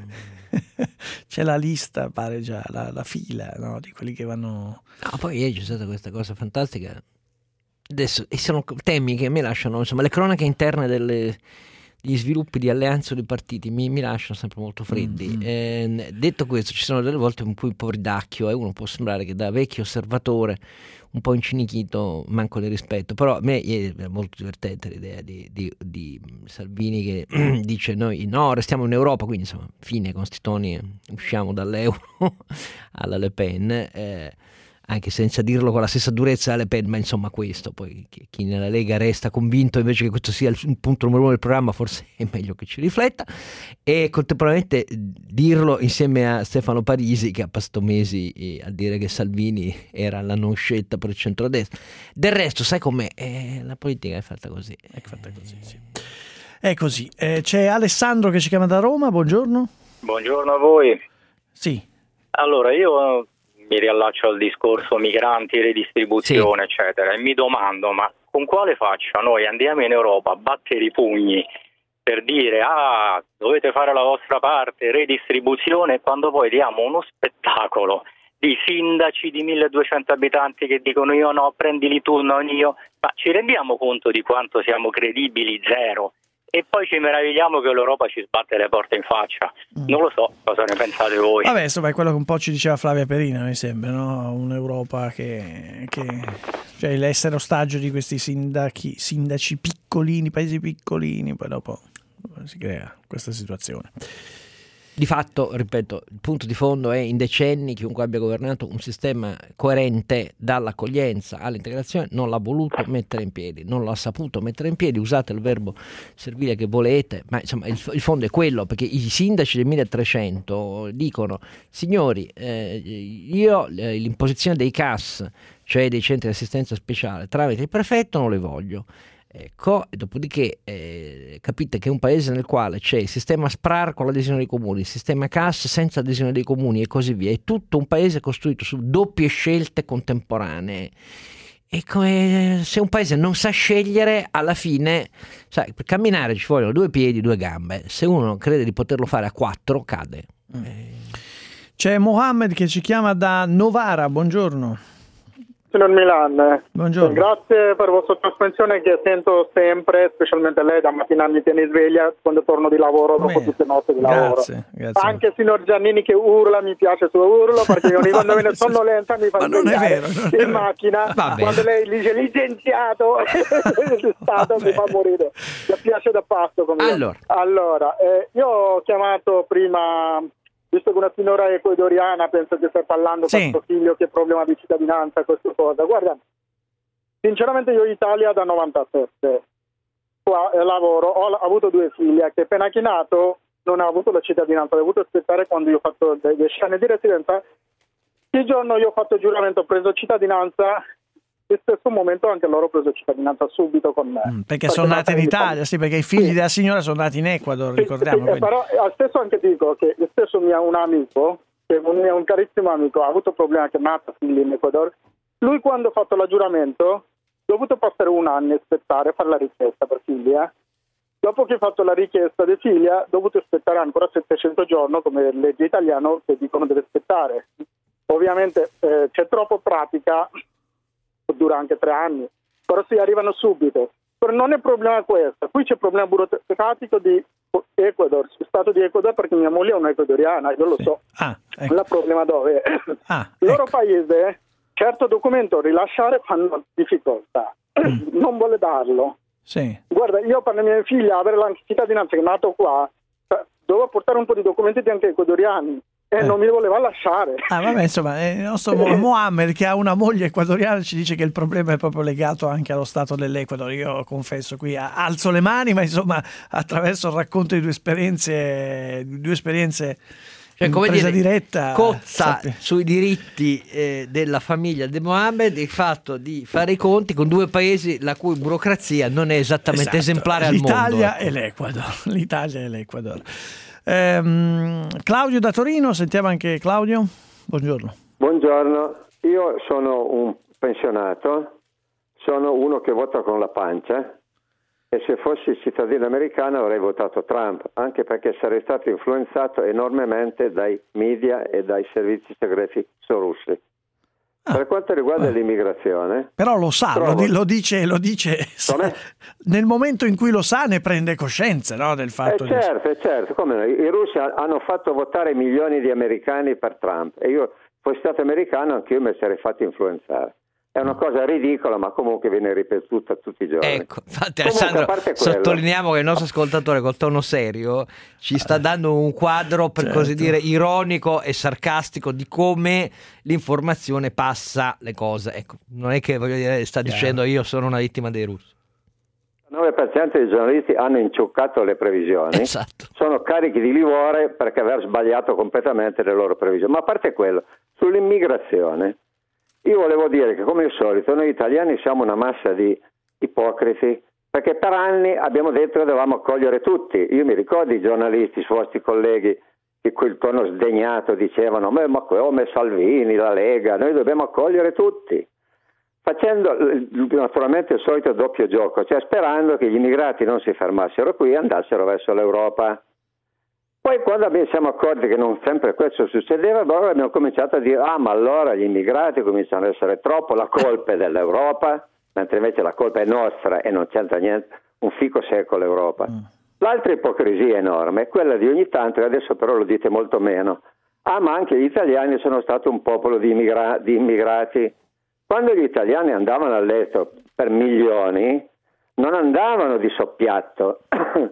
C'è la lista, pare già, la, la fila, no, di quelli che vanno. No, poi ieri c'è stata questa cosa fantastica. Adesso, e sono temi che mi lasciano, insomma, le cronache interne delle, degli sviluppi di alleanze o di partiti mi, mi lasciano sempre molto freddi. Mm-hmm. Eh, detto questo, ci sono delle volte un po' un po' ridacchio, e uno può sembrare che da vecchio osservatore un po' incinichito, manco di rispetto, però a me è molto divertente l'idea di, di, di Salvini che dice noi no, restiamo in Europa, quindi insomma fine con sti toni, usciamo dall'euro alla Le Pen, eh, anche senza dirlo con la stessa durezza alle Pen, ma insomma questo, poi chi nella Lega resta convinto invece che questo sia il punto numero uno del programma, forse è meglio che ci rifletta, e contemporaneamente dirlo insieme a Stefano Parisi che ha passato mesi a dire che Salvini era la non scelta per il centrodestra. Del resto sai com'è? Eh, la politica è fatta così, è fatta così, sì. È così. Eh, c'è Alessandro che ci chiama da Roma, buongiorno. Buongiorno a voi. Sì. Allora io mi riallaccio al discorso migranti, redistribuzione, sì, eccetera, e mi domando, ma con quale faccia noi andiamo in Europa a battere i pugni per dire ah, dovete fare la vostra parte, redistribuzione, quando poi diamo uno spettacolo di sindaci di milleduecento abitanti che dicono io no, prendili tu, non io, ma ci rendiamo conto di quanto siamo credibili? Zero. E poi ci meravigliamo che l'Europa ci sbatte le porte in faccia. Non lo so, cosa ne pensate voi? Vabbè, insomma, è quello che un po' ci diceva Flavia Perina, mi sembra, no? Un'Europa che, che cioè l'essere ostaggio di questi sindaci, sindaci piccolini, paesi piccolini, poi dopo si crea questa situazione. Di fatto, ripeto, il punto di fondo è in decenni chiunque abbia governato un sistema coerente dall'accoglienza all'integrazione non l'ha voluto mettere in piedi, non l'ha saputo mettere in piedi, usate il verbo servile che volete, ma insomma il, il fondo è quello, perché i sindaci del milletrecento dicono signori eh, io eh, l'imposizione dei C A S, cioè dei centri di assistenza speciale tramite il prefetto non le voglio. Ecco, e dopodiché eh, capite che un paese nel quale c'è il sistema SPRAR con l'adesione dei comuni, il sistema C A S senza adesione dei comuni e così via, è tutto un paese costruito su doppie scelte contemporanee. è come se un paese non sa scegliere, alla fine, sai, per camminare ci vogliono due piedi, due gambe. Se uno crede di poterlo fare a quattro, cade. Mm. Eh. C'è Mohammed che ci chiama da Novara, buongiorno. Signor Milan, buongiorno. Grazie per la vostra trasmissione che sento sempre, specialmente lei da mattina mi tiene sveglia quando torno di lavoro dopo Beh, tutte le notti di grazie, lavoro. Grazie. Anche il signor Giannini che urla, mi piace il suo urlo perché ogni quando viene sonnolenta mi fa Ma non è svegliare vero, non è in macchina. Vabbè. Quando lei dice licenziato il Stato mi fa morire, mi piace da pasto come Allora, allora eh, io ho chiamato prima, visto che una signora ecuadoriana, penso che stai parlando sì. con suo figlio che problema di cittadinanza, questa cosa. Guarda, sinceramente io in Italia da novantasette, qua eh, lavoro, ho, ho avuto due figlie che appena che nato non ha avuto la cittadinanza, ho dovuto aspettare quando io ho fatto dieci anni di residenza. Il giorno io ho fatto il giuramento, ho preso cittadinanza, allo stesso momento anche loro ho preso cittadinanza subito con me. Mm, perché, perché sono nati in Italia, sì, perché i figli sì. della signora sono nati in Ecuador, sì, ricordiamo. Sì, però al stesso anche dico che lo stesso mio un amico, che un mio un carissimo amico, ha avuto problemi che è nato figli in Ecuador. Lui quando ha fatto il giuramento ha dovuto passare un anno e aspettare, fare la richiesta per figlia. Dopo che ha fatto la richiesta di figlia, ha dovuto aspettare ancora settecento giorni, come legge italiana che dicono deve aspettare. Ovviamente eh, c'è troppo pratica, dura anche tre anni, però si arrivano subito. Però non è problema questo, qui c'è il problema burocratico di Ecuador, Stato di Ecuador, perché mia moglie è una ecuadoriana, io lo sì. so. Ah, ecco. Il problema dove è? Ah, il loro ecco. paese, certo documento rilasciare fanno difficoltà, mm. non vuole darlo. Sì. Guarda, io per la mia figlia avere la cittadinanza che è nato qua, dovevo portare un po' di documenti anche ecuadoriani. E eh. non mi voleva lasciare. Ah, vabbè, insomma, il nostro Mohammed, che ha una moglie ecuadoriana, ci dice che il problema è proprio legato anche allo stato dell'Ecuador. Io confesso qui, alzo le mani, ma insomma, attraverso il racconto di due esperienze, due esperienze cioè, come dire, diretta, cozza sappi. sui diritti eh, della famiglia di Mohammed il fatto di fare i conti con due paesi la cui burocrazia non è esattamente esatto. esemplare al mondo. L'Italia e l'Ecuador. L'Italia e l'Ecuador. Ehm, Claudio da Torino, sentiamo anche Claudio. Buongiorno. Buongiorno, io sono un pensionato, sono uno che vota con la pancia e se fossi cittadino americano avrei votato Trump, anche perché sarei stato influenzato enormemente dai media e dai servizi segreti russi. Ah, per quanto riguarda ah. l'immigrazione, però lo sa, trovo... lo, di, lo dice, lo dice nel momento in cui lo sa ne prende coscienza, no, del fatto. Eh certo, di... certo, come no? I russi hanno fatto votare milioni di americani per Trump e io, fossi stato americano, anch'io mi sarei fatto influenzare. È una cosa ridicola, ma comunque viene ripetuta tutti i giorni. Ecco, infatti Alessandro, sottolineiamo che il nostro ascoltatore col tono serio ci sta dando un quadro, per certo. così dire, ironico e sarcastico di come l'informazione passa le cose. Ecco, non è che, voglio dire, sta Chiaro. dicendo io sono una vittima dei russi. Il nove per cento dei giornalisti hanno inciuccato le previsioni, esatto. sono carichi di livore perché aver sbagliato completamente le loro previsioni. Ma a parte quello, sull'immigrazione, io volevo dire che come al solito noi italiani siamo una massa di ipocriti, perché per anni abbiamo detto che dovevamo accogliere tutti. Io mi ricordo i giornalisti, i vostri colleghi, che quel tono sdegnato dicevano ma, ma come Salvini, la Lega, noi dobbiamo accogliere tutti, facendo naturalmente il solito doppio gioco, cioè sperando che gli immigrati non si fermassero qui e andassero verso l'Europa. Poi quando ci siamo accorti che non sempre questo succedeva, allora abbiamo cominciato a dire ah ma allora gli immigrati cominciano ad essere troppo, la colpa è dell'Europa, mentre invece la colpa è nostra e non c'entra niente, un fico secco l'Europa. Mm. L'altra ipocrisia enorme è quella di ogni tanto, e adesso però lo dite molto meno, ah ma anche gli italiani sono stati un popolo di, immigra- di immigrati. Quando gli italiani andavano all'estero per milioni, non andavano di soppiatto,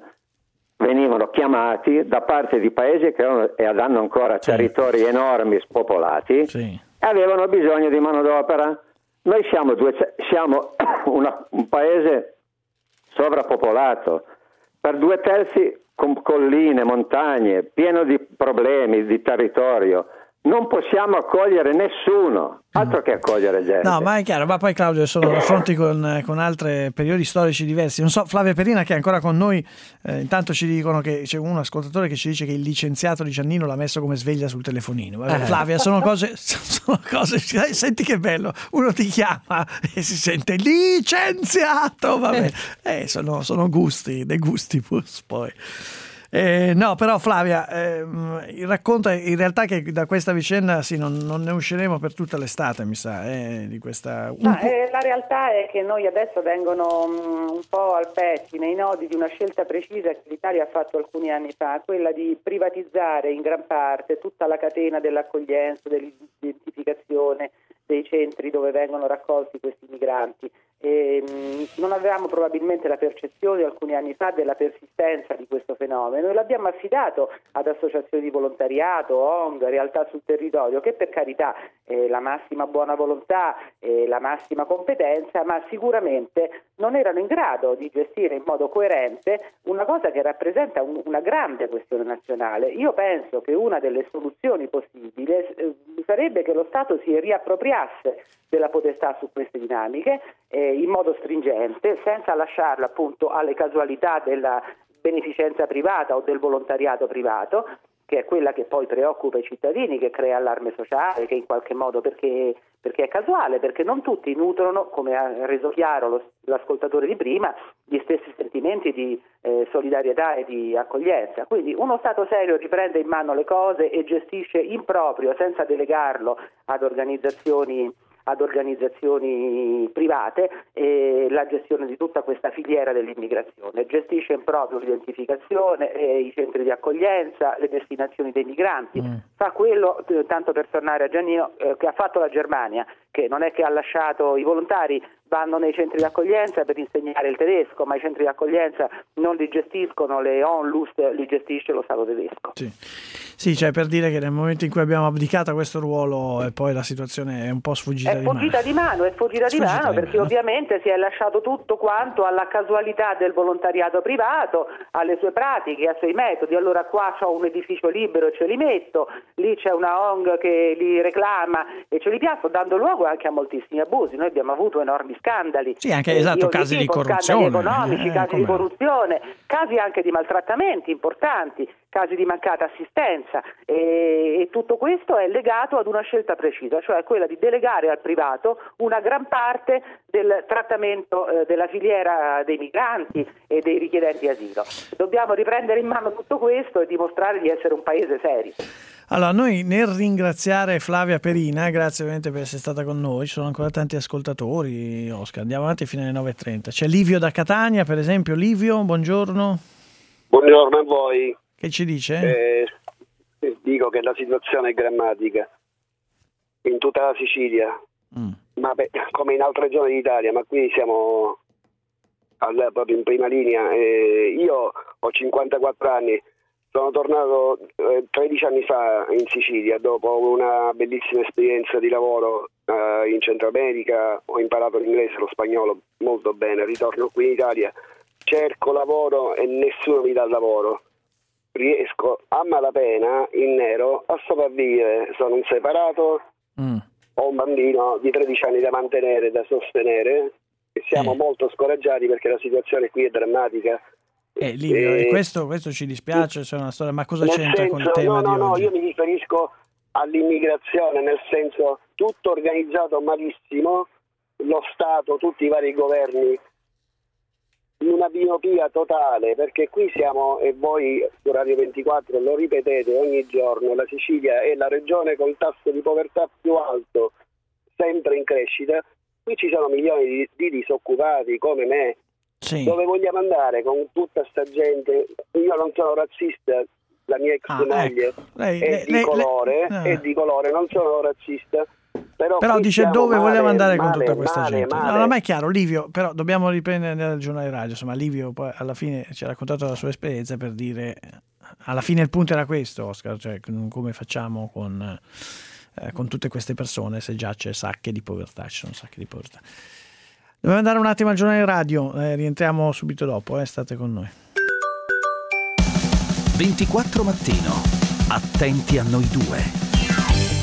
venivano chiamati da parte di paesi che erano, e hanno ancora sì. territori enormi spopolati sì. e avevano bisogno di manodopera. Noi siamo, due, siamo una, un paese sovrappopolato, per due terzi con colline, montagne, pieno di problemi di territorio. non possiamo accogliere nessuno, altro che accogliere gente. No, ma è chiaro, ma poi Claudio sono raffronti con, con altri periodi storici diversi. Non so, Flavia Perina che è ancora con noi, eh, intanto ci dicono che c'è un ascoltatore che ci dice che il licenziato di Giannino l'ha messo come sveglia sul telefonino. Vabbè, Eh. Flavia, sono cose, sono cose, senti che bello, uno ti chiama e si sente licenziato, vabbè, eh, sono, sono gusti, dei gustibus poi. Eh, no, però Flavia, ehm, il racconto è in realtà che da questa vicenda sì, non, non ne usciremo per tutta l'estate, mi sa, eh, di questa... Ma, eh, la realtà è che noi adesso vengono mh, un po' al pettine i nodi di una scelta precisa che l'Italia ha fatto alcuni anni fa, quella di privatizzare in gran parte tutta la catena dell'accoglienza, dell'identificazione dei centri dove vengono raccolti questi migranti. E, mh, non avevamo probabilmente la percezione alcuni anni fa della persistenza di questo fenomeno e l'abbiamo affidato ad associazioni di volontariato, O N G, realtà sul territorio che per carità eh, la massima buona volontà e la massima competenza, ma sicuramente non erano in grado di gestire in modo coerente una cosa che rappresenta un, una grande questione nazionale. Io penso che una delle soluzioni possibili eh, sarebbe che lo Stato si riappropriasse della potestà su queste dinamiche eh, in modo stringente, senza lasciarla appunto alle casualità della beneficenza privata o del volontariato privato, che è quella che poi preoccupa i cittadini, che crea allarme sociale, che in qualche modo perché, perché è casuale, perché non tutti nutrono, come ha reso chiaro lo, l'ascoltatore di prima, gli stessi sentimenti di eh, solidarietà e di accoglienza. Quindi uno Stato serio riprende in mano le cose e gestisce in proprio, senza delegarlo ad organizzazioni ad organizzazioni private e la gestione di tutta questa filiera dell'immigrazione, gestisce in proprio l'identificazione, eh, i centri di accoglienza, le destinazioni dei migranti, mm. fa quello, eh, tanto per tornare a Giannino, eh, che ha fatto la Germania, che non è che ha lasciato i volontari, vanno nei centri di accoglienza per insegnare il tedesco, ma i centri di accoglienza non li gestiscono le Onlus, li gestisce lo Stato tedesco. Sì. Sì, cioè per dire che nel momento in cui abbiamo abdicato a questo ruolo e poi la situazione è un po' sfuggita è di sfuggita mano. di mano, è sfuggita, è sfuggita di mano di perché mano. ovviamente si è lasciato tutto quanto alla casualità del volontariato privato, alle sue pratiche, ai suoi metodi. Allora qua c'ho un edificio libero e ce li metto, lì c'è una O N G che li reclama e ce li piazzo, dando luogo anche a moltissimi abusi. Noi abbiamo avuto enormi scandali. Sì, anche esatto, Io casi di dico, corruzione. Scandali economici, eh, casi come... di corruzione, casi anche di maltrattamenti importanti, casi di mancata assistenza e, e tutto questo è legato ad una scelta precisa, cioè quella di delegare al privato una gran parte del trattamento eh, della filiera dei migranti e dei richiedenti asilo. Dobbiamo riprendere in mano tutto questo e dimostrare di essere un paese serio. Allora, noi nel ringraziare Flavia Perina, grazie ovviamente per essere stata con noi, ci sono ancora tanti ascoltatori, Oscar, andiamo avanti fino alle nove e trenta. C'è Livio da Catania, per esempio. Livio, buongiorno. Buongiorno a voi. Che ci dice? Eh, dico che la situazione è drammatica in tutta la Sicilia, mm. ma beh, come in altre zone d'Italia, ma qui siamo al, proprio in prima linea. Eh, io ho cinquantaquattro anni, sono tornato eh, tredici anni fa in Sicilia dopo una bellissima esperienza di lavoro eh, in Centro America. Ho imparato l'inglese e lo spagnolo molto bene, ritorno qui in Italia, cerco lavoro e nessuno mi dà lavoro. Riesco a malapena in nero a sopravvivere, sono un separato, mm. ho un bambino di tredici anni da mantenere, da sostenere e siamo eh. molto scoraggiati perché la situazione qui è drammatica. Eh, Livio, e questo, questo ci dispiace, c'è una storia, ma cosa c'entra senso, con il tema no, di no, oggi? No, io mi riferisco all'immigrazione, nel senso tutto organizzato malissimo, lo Stato, tutti i vari governi, una miopia totale, perché qui siamo, e voi su Radio ventiquattro lo ripetete ogni giorno, la Sicilia è la regione col tasso di povertà più alto, sempre in crescita. Qui ci sono milioni di, di disoccupati come me. Sì. Dove vogliamo andare con tutta sta gente? Io non sono razzista, la mia ex ah, moglie ecco. lei, è, lei, di lei, colore, lei, è di colore, non sono razzista. Però, però dice dove male, vogliamo andare con male, tutta questa male, gente. Male. No, no, ma è chiaro, Livio, però dobbiamo riprendere nel giornale radio. Insomma, Livio poi alla fine ci ha raccontato la sua esperienza per dire, alla fine il punto era questo, Oscar, cioè come facciamo con, eh, con tutte queste persone se già c'è sacche di povertà, ci sono sacche di povertà. Dobbiamo andare un attimo al giornale radio, eh, rientriamo subito dopo, eh, state con noi. ventiquattro mattino, attenti a noi due.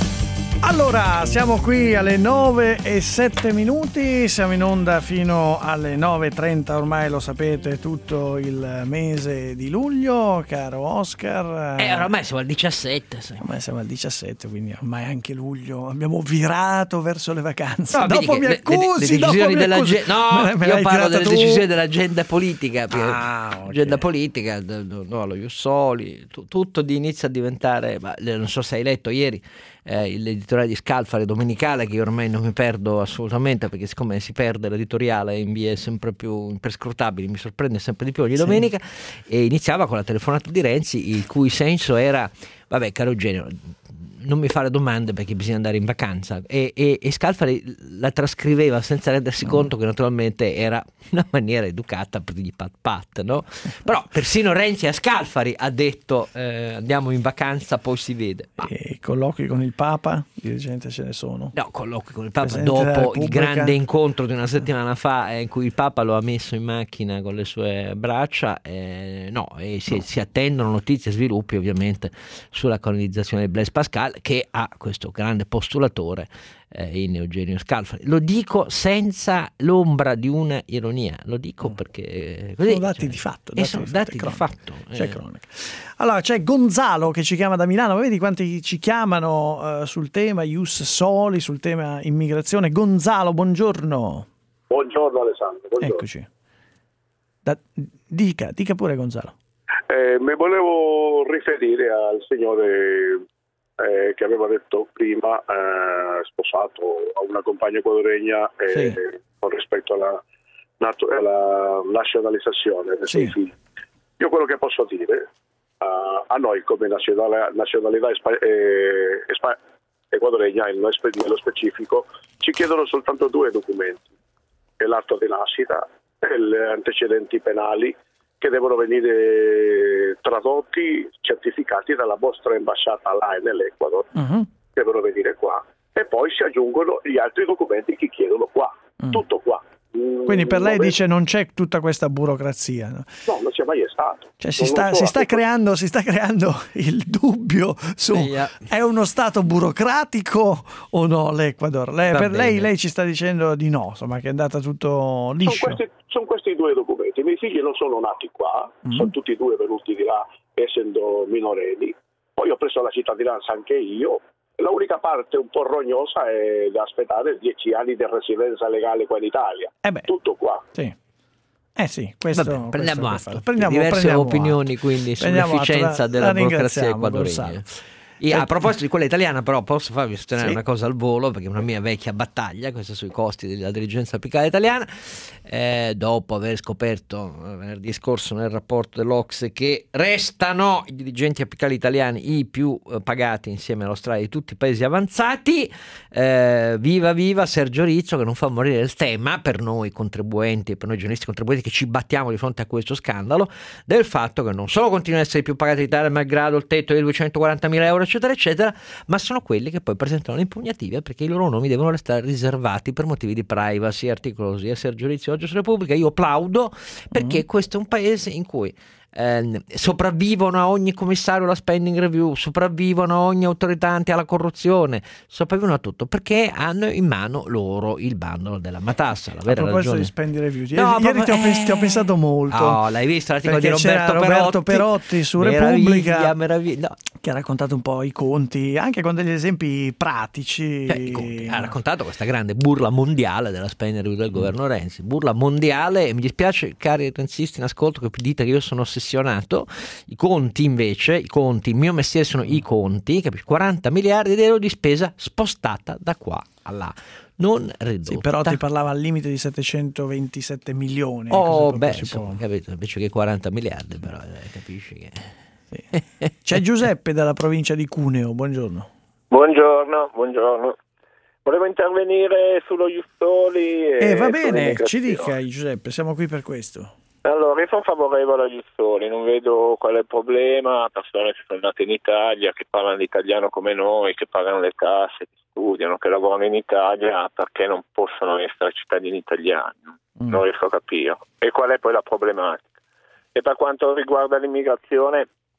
Allora, siamo qui alle nove e sette minuti, siamo in onda fino alle nove e trenta, ormai lo sapete, tutto il mese di luglio, caro Oscar. Eh, ormai siamo al diciassette. Sì. Ormai siamo al diciassette, quindi ormai anche luglio abbiamo virato verso le vacanze. No, dopo mi le, accusi, le dopo decisioni mi della accusi. ge- No, me, me io parlo delle tu. decisioni dell'agenda politica. Ah, okay. Agenda politica, no, lo Jussoli, t- tutto di inizia a diventare, ma, non so se hai letto ieri, Eh, l'editoriale di Scalfari domenicale, che io ormai non mi perdo assolutamente, perché siccome si perde l'editoriale in vie sempre più imperscrutabili, mi sorprende sempre di più ogni sì. domenica, e iniziava con la telefonata di Renzi, il cui senso era: vabbè, caro Eugenio, non mi fare domande perché bisogna andare in vacanza, e, e, e Scalfari la trascriveva senza rendersi mm. conto che naturalmente era una maniera educata per dirgli pat pat, no? Però persino Renzi a Scalfari ha detto eh, andiamo in vacanza, poi si vede. Ma... E colloqui con il Papa, dirigente ce ne sono? No, colloqui con il Papa Presidente dopo il grande incontro di una settimana fa, eh, in cui il Papa lo ha messo in macchina con le sue braccia, eh, no, e si, no. si attendono notizie e sviluppi ovviamente sulla canonizzazione di Blaise Pascal, che ha questo grande postulatore eh, in Eugenio Scalfari. Lo dico senza l'ombra di una ironia, lo dico perché così, sono dati cioè, di fatto, dati, sono dati di fatto. C'è eh. cronaca. Allora c'è Gonzalo che ci chiama da Milano, vedi quanti ci chiamano uh, sul tema Ius Soli, sul tema immigrazione. Gonzalo, buongiorno. Buongiorno Alessandro. Buongiorno. Eccoci. Da, dica, dica pure Gonzalo. Eh, mi volevo riferire al signore eh, che aveva detto prima, eh, sposato a una compagna ecuadoregna eh, sì. con rispetto alla, natu- alla nazionalizzazione dei suoi sì. figli. Io quello che posso dire uh, a noi come nazionale, nazionalità espa- eh, espa- ecuadoregna, nello specifico, ci chiedono soltanto due documenti: è l'atto di nascita e gli antecedenti penali, che devono venire tradotti, certificati dalla vostra ambasciata là nell'Ecuador, uh-huh. devono venire qua, e poi si aggiungono gli altri documenti che chiedono qua, mm. tutto qua. Quindi per lei dice non c'è tutta questa burocrazia, no? No, non c'è mai stato. Cioè si sta, si sta creando si sta creando il dubbio su yeah. è uno stato burocratico o no l'Ecuador? Lei, per lei, lei ci sta dicendo di no, insomma, che è andata tutto liscio. Sono questi, sono questi due documenti. I miei figli non sono nati qua, mm. sono tutti e due venuti di là essendo minorenni. Poi ho preso la cittadinanza anche io. La unica parte un po' rognosa è da aspettare dieci anni di residenza legale qua in Italia. Eh beh, tutto qua. Sì. Eh sì, questo, Vabbè, prendiamo questo atto. Prendiamo, diverse prendiamo opinioni atto. quindi prendiamo sull'efficienza atto. della La burocrazia ecuadoregna. E a proposito di quella italiana, però, posso farvi sostenere sì. una cosa al volo, perché è una mia vecchia battaglia, questa sui costi della dirigenza apicale italiana, eh, dopo aver scoperto venerdì scorso nel rapporto dell'Ocse che restano i dirigenti apicali italiani i più eh, pagati insieme all'Australia di tutti i paesi avanzati, eh, viva viva Sergio Rizzo, che non fa morire il tema per noi contribuenti, per noi giornalisti contribuenti che ci battiamo di fronte a questo scandalo, del fatto che non solo continuano ad essere i più pagati d'Italia malgrado il tetto dei duecentoquarantamila euro eccetera eccetera, ma sono quelli che poi presentano le impugnative perché i loro nomi devono restare riservati per motivi di privacy. Articolo così a Sergio Rizzo oggi su Repubblica. Io plaudo perché mm. questo è un paese in cui eh, sopravvivono a ogni commissario alla spending review, sopravvivono a ogni autorità anti alla corruzione, sopravvivono a tutto perché hanno in mano loro il bandolo della matassa. La vera a proposito ragione... di spending review, no, ieri, ieri proprio, ti, ho pens- eh... ti ho pensato molto. Oh, l'hai visto l'articolo di Roberto Perotti, Roberto Perotti su meraviglia, Repubblica meraviglia. No. Che ha raccontato un po' i conti, anche con degli esempi pratici. Cioè, i conti. Ha raccontato questa grande burla mondiale della spending review del governo Renzi, burla mondiale, e mi dispiace cari renzisti in ascolto che dite che io sono ossessionato. I conti invece, i conti, il mio mestiere sono i conti, capisci? quaranta miliardi di euro di spesa spostata da qua a là, non ridotta. Sì, però ti parlava al limite di settecentoventisette milioni. Oh beh, insomma, capito, invece che quaranta miliardi, però eh, capisci che... Sì. C'è Giuseppe dalla provincia di Cuneo, buongiorno. Buongiorno, buongiorno. Volevo intervenire sullo Jussoli e eh, va bene, ci dica Giuseppe, siamo qui per questo. Allora, io sono favorevole agli Jussoli, non vedo qual è il problema, persone che sono nate in Italia, che parlano l'italiano come noi, che pagano le tasse, che studiano, che lavorano in Italia, perché non possono essere cittadini italiani? Mm. Non riesco a capire. E qual è poi la problematica? E per quanto riguarda l'immigrazione,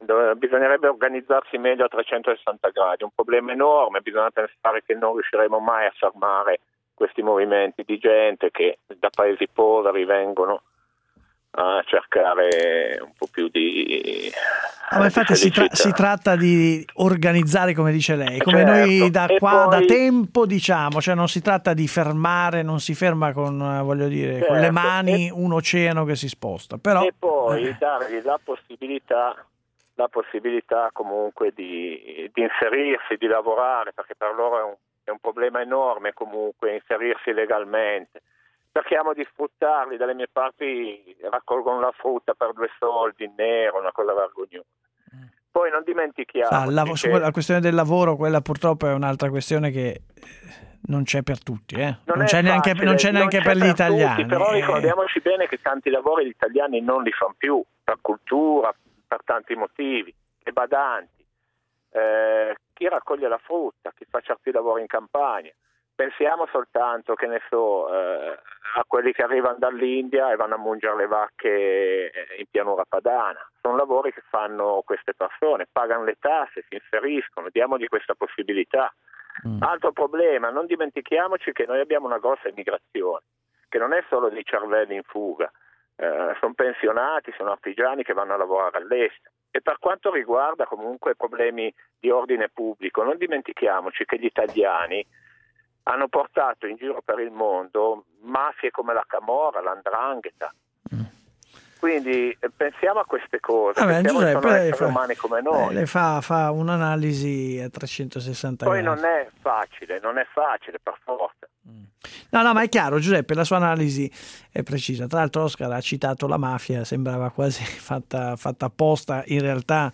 Dove bisognerebbe organizzarsi meglio a trecentosessanta gradi, un problema enorme, bisogna pensare che non riusciremo mai a fermare questi movimenti di gente che da paesi poveri vengono a cercare un po' più di... Ah, ma infatti si, tra- si tratta di organizzare, come dice lei, come certo. noi da E qua poi... da tempo diciamo, cioè non si tratta di fermare, non si ferma con, voglio dire, certo. con le mani e... un oceano che si sposta, però... E poi eh. dargli la possibilità, la possibilità comunque di, di inserirsi, di lavorare, perché per loro è un, è un problema enorme comunque inserirsi legalmente. Cerchiamo di sfruttarli, dalle mie parti raccolgono la frutta per due soldi in nero, una cosa vergognosa. Poi non dimentichiamo Sa, la, che... la questione del lavoro, quella purtroppo è un'altra questione che non c'è per tutti, eh? non, non c'è facile, neanche, non c'è neanche non c'è per, per gli italiani. Tutti, però eh. ricordiamoci bene che tanti lavori gli italiani non li fanno più, per cultura, per tanti motivi, le badanti, eh, chi raccoglie la frutta, chi fa certi lavori in campagna. Pensiamo soltanto, che ne so, eh, a quelli che arrivano dall'India e vanno a mungere le vacche in pianura padana. Sono lavori che fanno queste persone, pagano le tasse, si inseriscono, diamogli questa possibilità. Mm. Altro problema, non dimentichiamoci che noi abbiamo una grossa immigrazione, che non è solo dei cervelli in fuga, eh, sono pensionati, sono artigiani che vanno a lavorare all'estero. E per quanto riguarda comunque problemi di ordine pubblico, non dimentichiamoci che gli italiani hanno portato in giro per il mondo mafie come la Camorra, l'Andrangheta. Mm. Quindi eh, pensiamo a queste cose, Vabbè, pensiamo Giuseppe, che sono esseri fa, umani come noi. Eh, le fa, fa un'analisi a trecentosessanta Poi gradi. non è facile, non è facile per forza. Mm. No, no, ma è chiaro, Giuseppe, la sua analisi è precisa. Tra l'altro Oscar ha citato la mafia, sembrava quasi fatta, fatta apposta. In realtà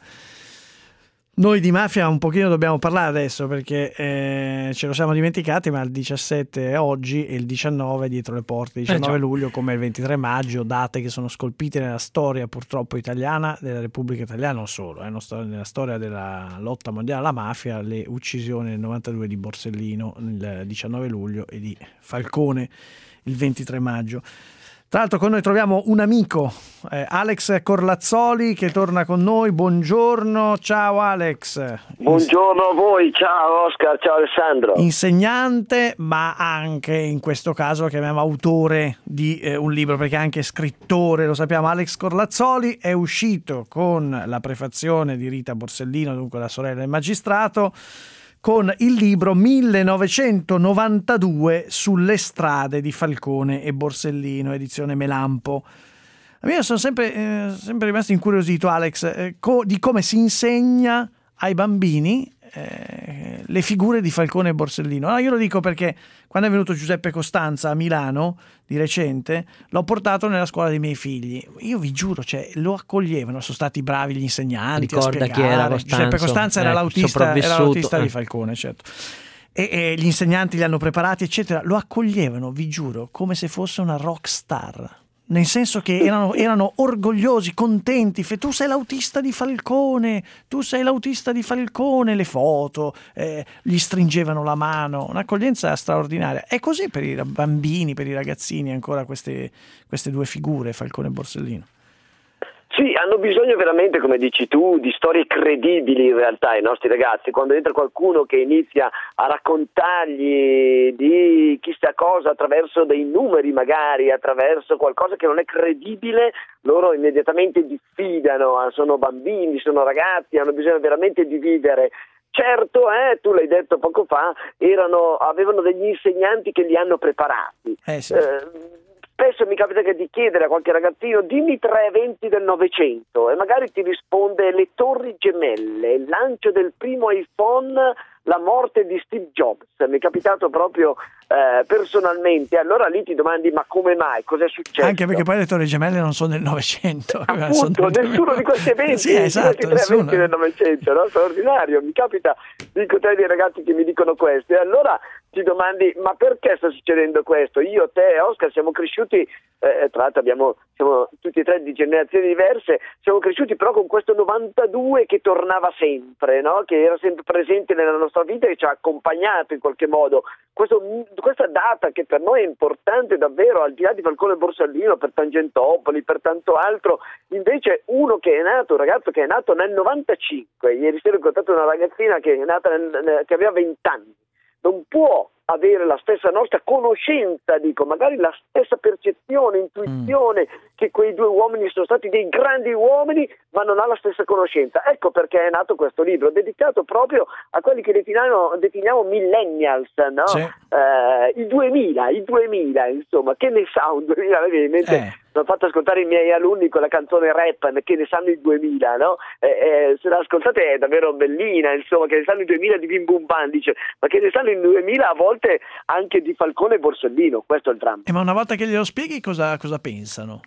noi di mafia un pochino dobbiamo parlare adesso, perché eh, ce lo siamo dimenticati, ma il diciassette è oggi e il diciannove è dietro le porte, il diciannove eh luglio come il ventitré maggio, date che sono scolpite nella storia purtroppo italiana, della Repubblica Italiana, non solo, eh, nella storia della lotta mondiale alla mafia, le uccisioni nel novantadue di Borsellino il diciannove luglio e di Falcone il ventitré maggio. Tra l'altro con noi troviamo un amico, eh, Alex Corlazzoli, che torna con noi. Buongiorno, ciao Alex. Buongiorno a voi, ciao Oscar, ciao Alessandro. Insegnante, ma anche in questo caso lo chiamiamo autore di eh, un libro, perché è anche scrittore, lo sappiamo. Alex Corlazzoli è uscito con la prefazione di Rita Borsellino, dunque la sorella del magistrato, con il libro millenovecentonovantadue sulle strade di Falcone e Borsellino, edizione Melampo. A me sono sempre, eh, sempre rimasto incuriosito, Alex, eh, co- di come si insegna ai bambini eh, le figure di Falcone e Borsellino. Allora, io lo dico perché quando è venuto Giuseppe Costanza a Milano di recente, l'ho portato nella scuola dei miei figli. Io vi giuro, cioè, lo accoglievano, sono stati bravi gli insegnanti. Ricorda a spiegare. Chi era Costanzo? Giuseppe Costanza era, eh, l'autista, era l'autista eh. di Falcone, certo. E, e gli insegnanti li hanno preparati, eccetera. Lo accoglievano, vi giuro, come se fosse una rock star. Nel senso che erano, erano orgogliosi, contenti. Tu sei l'autista di Falcone, tu sei l'autista di Falcone, le foto, eh, gli stringevano la mano, un'accoglienza straordinaria. È così per i bambini, per i ragazzini ancora queste, queste due figure, Falcone e Borsellino. Sì, hanno bisogno veramente, come dici tu, di storie credibili in realtà i nostri ragazzi. Quando entra qualcuno che inizia a raccontargli di chissà cosa attraverso dei numeri magari, attraverso qualcosa che non è credibile, loro immediatamente diffidano, sono bambini, sono ragazzi, hanno bisogno veramente di vivere. Certo, eh, tu l'hai detto poco fa, erano, avevano degli insegnanti che li hanno preparati. Eh sì. Eh, Spesso mi capita che di chiedere a qualche ragazzino dimmi tre eventi del Novecento e magari ti risponde le torri gemelle, il lancio del primo iPhone, la morte di Steve Jobs. Mi è capitato proprio eh, personalmente. Allora lì ti domandi ma come mai, cos'è successo? Anche perché poi le torri gemelle non sono del Novecento. Appunto, nessuno di questi eventi, sì, esatto, questi tre eventi del Novecento, no? Straordinario. Mi capita di incontrare dei ragazzi che mi dicono questo e allora ti domandi ma perché sta succedendo questo? Io, te e Oscar siamo cresciuti, eh, tra l'altro abbiamo, siamo tutti e tre di generazioni diverse, siamo cresciuti però con questo novantadue che tornava sempre, no? Che era sempre presente nella nostra vita e ci ha accompagnato in qualche modo. Questo, questa data che per noi è importante davvero, al di là di Falcone e Borsellino, per Tangentopoli, per tanto altro, invece uno che è nato, un ragazzo che è nato nel novantacinque, ieri sera ho incontrato una ragazzina che è nata nel, che aveva venti anni, non può avere la stessa nostra conoscenza, dico, magari la stessa percezione, intuizione mm. che quei due uomini sono stati dei grandi uomini, ma non ha la stessa conoscenza. Ecco perché è nato questo libro, dedicato proprio a quelli che definiamo, definiamo millennials, no? Sì. Eh, i duemila, i duemila, insomma, che ne sa un duemila? Mi viene in mente, eh. Ho fatto ascoltare i miei alunni quella canzone rap, che ne sanno i duemila, no? Eh, eh, se la ascoltate è davvero bellina, insomma, che ne sanno i duemila di Bim Bum Bam, dice, ma che ne sanno i duemila a volte anche di Falcone e Borsellino, questo è il dramma. Eh, ma una volta che glielo spieghi cosa, cosa pensano?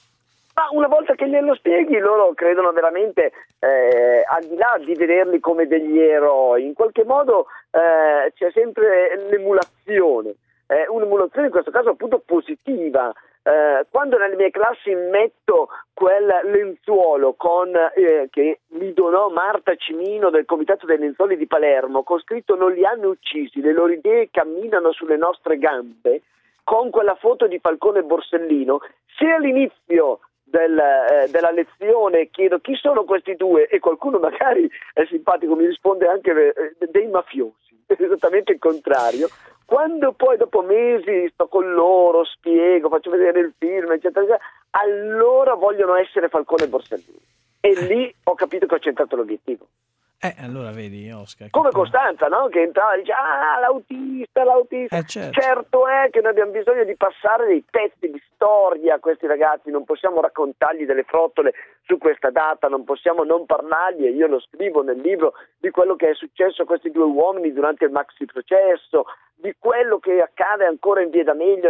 Ma una volta che glielo spieghi loro credono veramente, eh, al di là di vederli come degli eroi, in qualche modo eh, c'è sempre l'emulazione, eh, un'emulazione in questo caso appunto positiva. Eh, quando nelle mie classi metto quel lenzuolo con, eh, che mi donò Marta Cimino del Comitato dei Lenzuoli di Palermo, con scritto "non li hanno uccisi, le loro idee camminano sulle nostre gambe", con quella foto di Falcone e Borsellino, se all'inizio del, eh, della lezione chiedo chi sono questi due e qualcuno magari è simpatico, mi risponde anche eh, dei mafiosi, esattamente il contrario. Quando poi dopo mesi sto con loro, spiego, faccio vedere il film, eccetera, eccetera, allora vogliono essere Falcone e Borsellino. E lì ho capito che ho centrato l'obiettivo. Eh, allora vedi, Oscar. Come Costanza, no? Che entrava e dice, ah, l'autista, l'autista. Eh, certo. Certo è che noi abbiamo bisogno di passare dei pezzi di storia a questi ragazzi, non possiamo raccontargli delle frottole su questa data, non possiamo non parlargli, e io lo scrivo nel libro, di quello che è successo a questi due uomini durante il maxi processo, di quello che accade ancora in Via D'Amelio,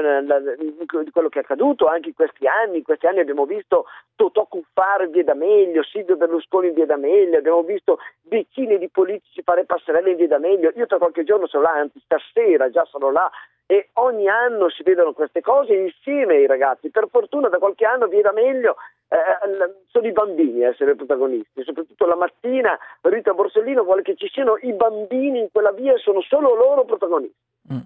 di quello che è accaduto anche in questi anni. In questi anni abbiamo visto Totò Cuffaro in Via D'Amelio, Silvio Berlusconi in Via D'Amelio, abbiamo visto decine di politici fare passerelle in Via D'Amelio. Io tra qualche giorno sarò là, anzi stasera già sarò là, e ogni anno si vedono queste cose insieme ai ragazzi. Per fortuna da qualche anno Via D'Amelio eh, sono i bambini a essere protagonisti, soprattutto la mattina Rita Borsellino vuole che ci siano i bambini in quella via e sono solo loro protagonisti. Mm.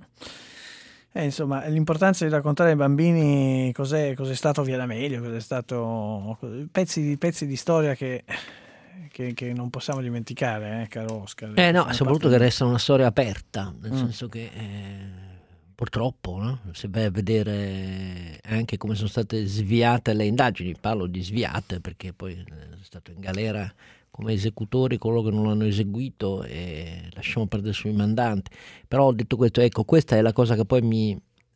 Eh, insomma, l'importanza di raccontare ai bambini cos'è, cos'è stato Via D'Amelio, cos'è stato pezzi, pezzi di storia che, che, che non possiamo dimenticare, eh, caro Oscar. Eh no, soprattutto che resta una storia aperta, nel mm. senso che eh, purtroppo, no? Se vai a vedere anche come sono state sviate le indagini, parlo di sviate perché poi è stato in galera come esecutori coloro che non l'hanno eseguito, e lasciamo perdere sui mandanti. Però ho detto questo, ecco, questa è la cosa che poi mi,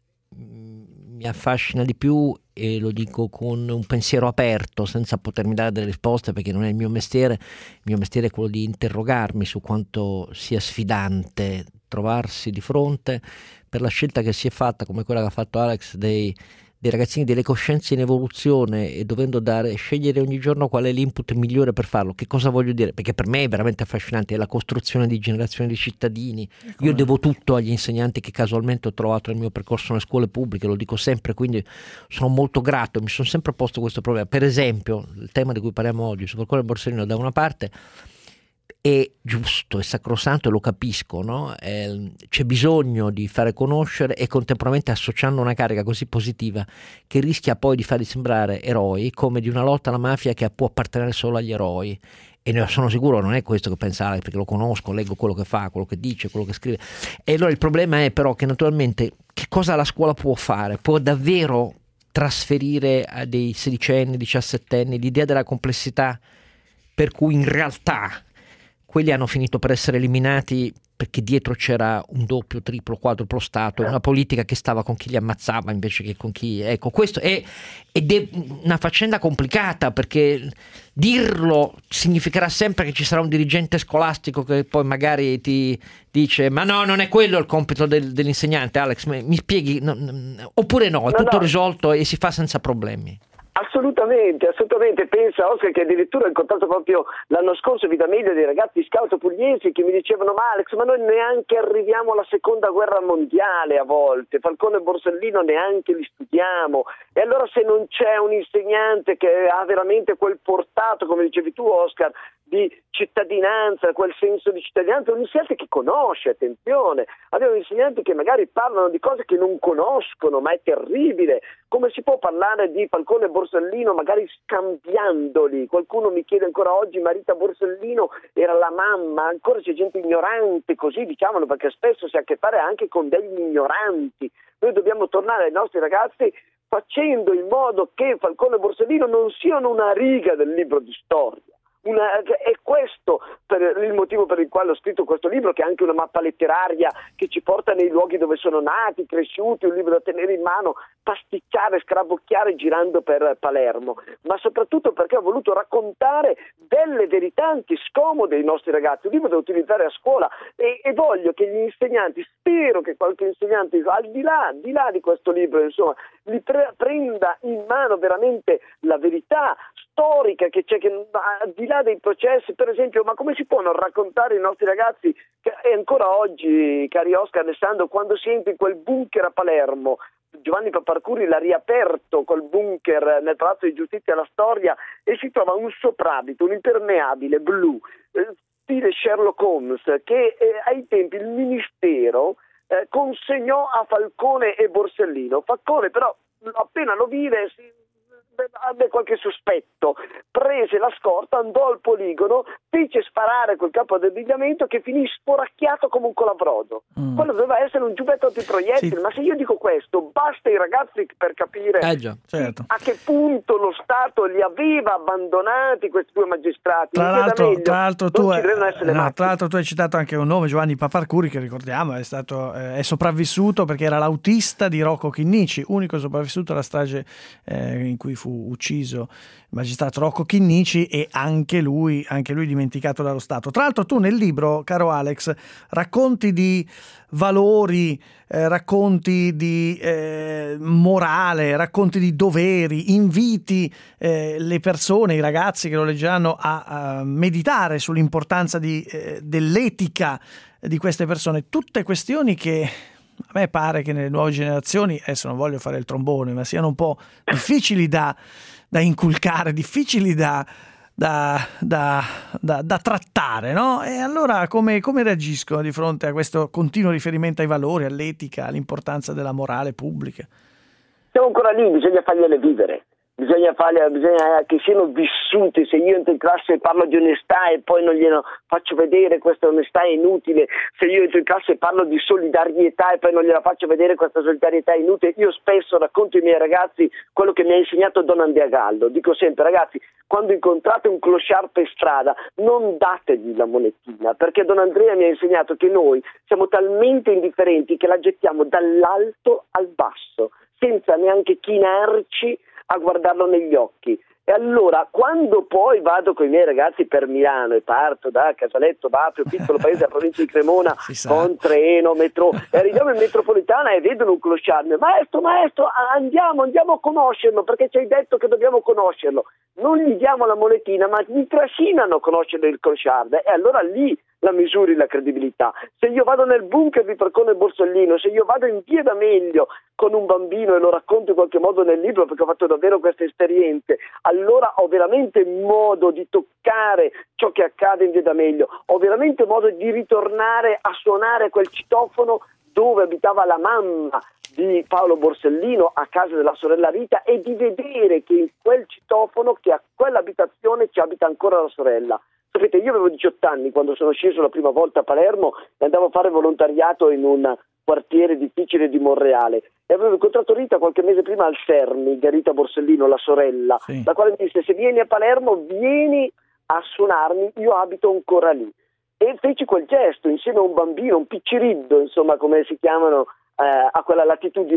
mi affascina di più, e lo dico con un pensiero aperto, senza potermi dare delle risposte perché non è il mio mestiere. Il mio mestiere è quello di interrogarmi su quanto sia sfidante trovarsi di fronte per la scelta che si è fatta, come quella che ha fatto Alex, dei dei ragazzini, delle coscienze in evoluzione, e dovendo dare, scegliere ogni giorno qual è l'input migliore per farlo. Che cosa voglio dire? Perché per me è veramente affascinante, è la costruzione di generazioni di cittadini. Io devo tutto agli insegnanti che casualmente ho trovato nel mio percorso nelle scuole pubbliche, lo dico sempre, quindi sono molto grato, mi sono sempre posto questo problema. Per esempio, il tema di cui parliamo oggi, su Falcone e Borsellino, da una parte è giusto, è sacrosanto e lo capisco, no? Eh, c'è bisogno di fare conoscere, e contemporaneamente associando una carica così positiva che rischia poi di farli sembrare eroi, come di una lotta alla mafia che può appartenere solo agli eroi. E ne sono sicuro non è questo che pensa Alex, perché lo conosco, leggo quello che fa, quello che dice, quello che scrive. E allora il problema è però che naturalmente che cosa la scuola può fare? Può davvero trasferire a dei sedicenni, diciassettenni l'idea della complessità, per cui in realtà quelli hanno finito per essere eliminati perché dietro c'era un doppio, triplo, quadruplo Stato, una politica che stava con chi li ammazzava invece che con chi... Ecco, questo è, ed è una faccenda complicata, perché dirlo significherà sempre che ci sarà un dirigente scolastico che poi magari ti dice ma no, non è quello il compito del, dell'insegnante. Alex, mi spieghi? No, no, oppure no, è no, tutto no. risolto e si fa senza problemi? Assolutamente, assolutamente. Pensa, Oscar, che addirittura ho incontrato proprio l'anno scorso vita media dei ragazzi scout pugliesi che mi dicevano: ma Alex, ma noi neanche arriviamo alla seconda guerra mondiale a volte, Falcone e Borsellino neanche li studiamo, e allora se non c'è un insegnante che ha veramente quel portato, come dicevi tu Oscar, di cittadinanza, quel senso di cittadinanza, un insegnante che conosce, attenzione, abbiamo insegnanti che magari parlano di cose che non conoscono, ma è terribile. Come si può parlare di Falcone e Borsellino magari scambiandoli? Qualcuno mi chiede ancora oggi, ma Rita Borsellino era la mamma, ancora c'è gente ignorante così, diciamolo, perché spesso si ha a che fare anche con degli ignoranti. Noi dobbiamo tornare ai nostri ragazzi facendo in modo che Falcone e Borsellino non siano una riga del libro di storia. Una, è questo per il motivo per il quale ho scritto questo libro, che è anche una mappa letteraria che ci porta nei luoghi dove sono nati, cresciuti, un libro da tenere in mano, pasticciare, scarabocchiare girando per Palermo, ma soprattutto perché ho voluto raccontare delle verità antiscomode ai nostri ragazzi, un libro da utilizzare a scuola, e, e voglio che gli insegnanti, spero che qualche insegnante al di là, al di là di questo libro, insomma, li pre- prenda in mano veramente la verità storica che c'è, che al di là dei processi, per esempio, ma come si può non raccontare ai nostri ragazzi che e ancora oggi, cari Oscar e Alessandro, quando si entra in quel bunker a Palermo, Giovanni Paparcuri l'ha riaperto col bunker nel Palazzo di Giustizia alla Storia, e si trova un soprabito, un impermeabile blu, eh, stile Sherlock Holmes, che eh, ai tempi il ministero eh, consegnò a Falcone e Borsellino. Falcone però appena lo vide si ebbe qualche sospetto, prese la scorta, andò al poligono, fece sparare quel capo d'abbigliamento che finì sporacchiato come un colabrodo. Mm. Quello doveva essere un giubbetto antiproiettile, sì. Ma se io dico questo, basta i ragazzi per capire eh già, certo. a che punto lo Stato li aveva abbandonati questi due magistrati. Tra l'altro, meglio, tra, l'altro tu hai, no, tra l'altro tu hai citato anche un nome, Giovanni Paparcuri, che ricordiamo è stato eh, è sopravvissuto perché era l'autista di Rocco Chinnici, unico sopravvissuto alla strage eh, in cui fu ucciso il magistrato Rocco Chinnici, e anche lui, anche lui dimenticato dallo Stato. Tra l'altro tu nel libro, caro Alex, racconti di valori, eh, racconti di eh, morale, racconti di doveri, inviti eh, le persone, i ragazzi che lo leggeranno a, a meditare sull'importanza di, eh, dell'etica di queste persone, tutte questioni che a me pare che nelle nuove generazioni, adesso non voglio fare il trombone, ma siano un po' difficili da, da inculcare, difficili da, da, da, da, da trattare, no? E allora come, come reagiscono di fronte a questo continuo riferimento ai valori, all'etica, all'importanza della morale pubblica? Siamo ancora lì, bisogna fargliele vivere. Bisogna, farle, bisogna che siano vissute. Se io entro in classe e parlo di onestà e poi non glielo faccio vedere, questa onestà è inutile. Se io entro in classe e parlo di solidarietà e poi non gliela faccio vedere, questa solidarietà è inutile. Io spesso racconto ai miei ragazzi quello che mi ha insegnato Don Andrea Gallo. Dico sempre: ragazzi, quando incontrate un clochard per strada non dategli la monetina, perché Don Andrea mi ha insegnato che noi siamo talmente indifferenti che la gettiamo dall'alto al basso, senza neanche chinarci a guardarlo negli occhi. E allora quando poi vado con i miei ragazzi per Milano e parto da Casaletto Bapio, piccolo paese della provincia di Cremona, con treno, metro, e arriviamo in metropolitana e vedono un clochard: maestro, maestro, andiamo, andiamo a conoscerlo, perché ci hai detto che dobbiamo conoscerlo. Non gli diamo la monetina, ma gli trascinano a conoscere il clochard, e allora lì la misuri la credibilità. Se io vado nel bunker di Falcone e Borsellino, se io vado in via D'Amelio con un bambino e lo racconto in qualche modo nel libro, perché ho fatto davvero queste esperienze, allora ho veramente modo di toccare ciò che accade in via D'Amelio, ho veramente modo di ritornare a suonare quel citofono dove abitava la mamma di Paolo Borsellino a casa della sorella Rita, e di vedere che in quel citofono, che a quell'abitazione ci abita ancora la sorella. Sapete, io avevo diciotto anni quando sono sceso la prima volta a Palermo e andavo a fare volontariato in un quartiere difficile di Monreale, e avevo incontrato Rita qualche mese prima al Sermi, Rita Borsellino, la sorella, sì. La quale mi disse: se vieni a Palermo vieni a suonarmi, io abito ancora lì. E feci quel gesto insieme a un bambino, un picciriddo, insomma, come si chiamano eh, a quella latitudine.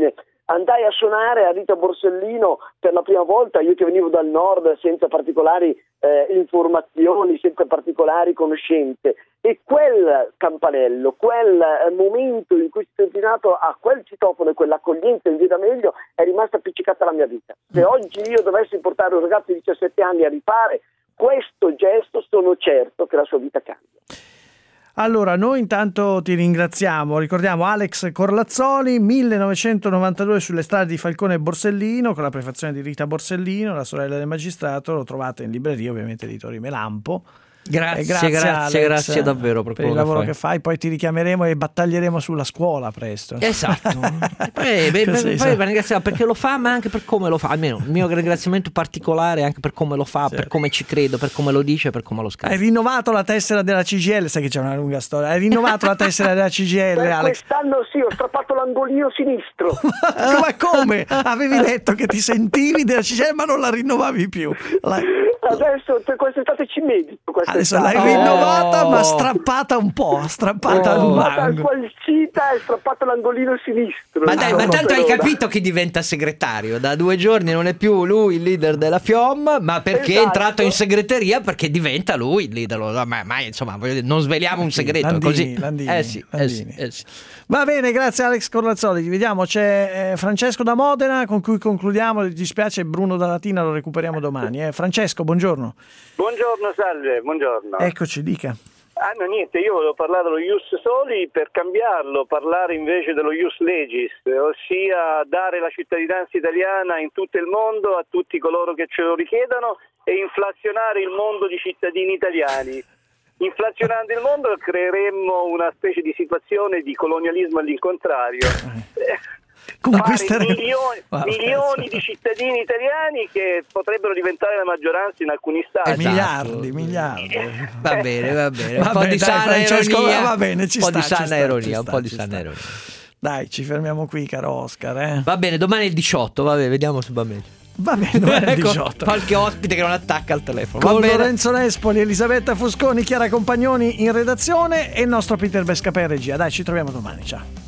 andai a suonare a Rita Borsellino per la prima volta, io che venivo dal nord senza particolari eh, informazioni, senza particolari conoscenze, e quel campanello, quel eh, momento in cui sono inclinato a quel citofono e quell'accoglienza in via D'Amelio è rimasta appiccicata alla mia vita. Se oggi io dovessi portare un ragazzo di diciassette anni a rifare questo gesto, sono certo che la sua vita cambia. Allora, noi intanto ti ringraziamo, ricordiamo Alex Corlazzoli, millenovecentonovantadue sulle strade di Falcone e Borsellino, con la prefazione di Rita Borsellino, la sorella del magistrato, lo trovate in libreria, ovviamente editori Melampo. Grazie, eh, grazie, grazie, Alex, grazie davvero per, per il lavoro fai. che fai, poi ti richiameremo e battaglieremo sulla scuola presto. Esatto. poi, beh, poi, poi ringraziamo perché lo fa, ma anche per come lo fa, almeno il mio ringraziamento particolare anche per come lo fa, certo. per come ci credo, per come lo dice, per come lo scrive. Hai rinnovato la tessera della C G I L, sai che c'è una lunga storia, hai rinnovato la tessera della C G I L, per Alex? Quest'anno sì, ho strappato l'angolino sinistro. Ma come? Avevi detto che ti sentivi della C G I L ma non la rinnovavi più. La... Adesso quest'estate ci medito. Adesso l'hai rinnovata oh. ma strappata un po', strappata oh. all'angolo. Qualcita e strappato l'angolino sinistro. Ma dai, ma tanto hai capito chi diventa segretario? Da due giorni non è più lui il leader della F I O M, ma perché esatto. è entrato in segreteria, perché diventa lui il leader. Ma, ma insomma, non sveliamo un segreto. Landini, così. Landini, eh sì, eh sì, eh sì. Va bene, grazie Alex Corlazzoli. Ti vediamo, c'è eh, Francesco da Modena con cui concludiamo. Mi dispiace, Bruno da Latina lo recuperiamo domani. Eh. Francesco, buongiorno. Buongiorno, salve, buongiorno. Eccoci, dica. Ah no, niente, io volevo parlare dello ius soli per cambiarlo, parlare invece dello ius legis, ossia dare la cittadinanza italiana in tutto il mondo a tutti coloro che ce lo richiedano e inflazionare il mondo di cittadini italiani. Inflazionando il mondo creeremmo una specie di situazione di colonialismo all'incontrario. Fare milioni, milioni di cittadini italiani che potrebbero diventare la maggioranza in alcuni stati. Esatto. Miliardi, miliardi. Va bene, va bene. Un va po' bene, di dai, sana ironia. Va bene, ci un po' sta, di sana sta, ironia, un sta, po' di sta. sana ironia. Dai, ci fermiamo qui, caro Oscar. Eh? Va bene, domani è il diciotto, vabbè, vediamo se va meglio. Va bene, domani è il diciotto. Qualche ospite che non attacca al telefono. Con va bene. Lorenzo Nespoli, Elisabetta Fusconi, Chiara Compagnoni in redazione e il nostro Peter Bescapè in regia. Dai, ci troviamo domani, ciao.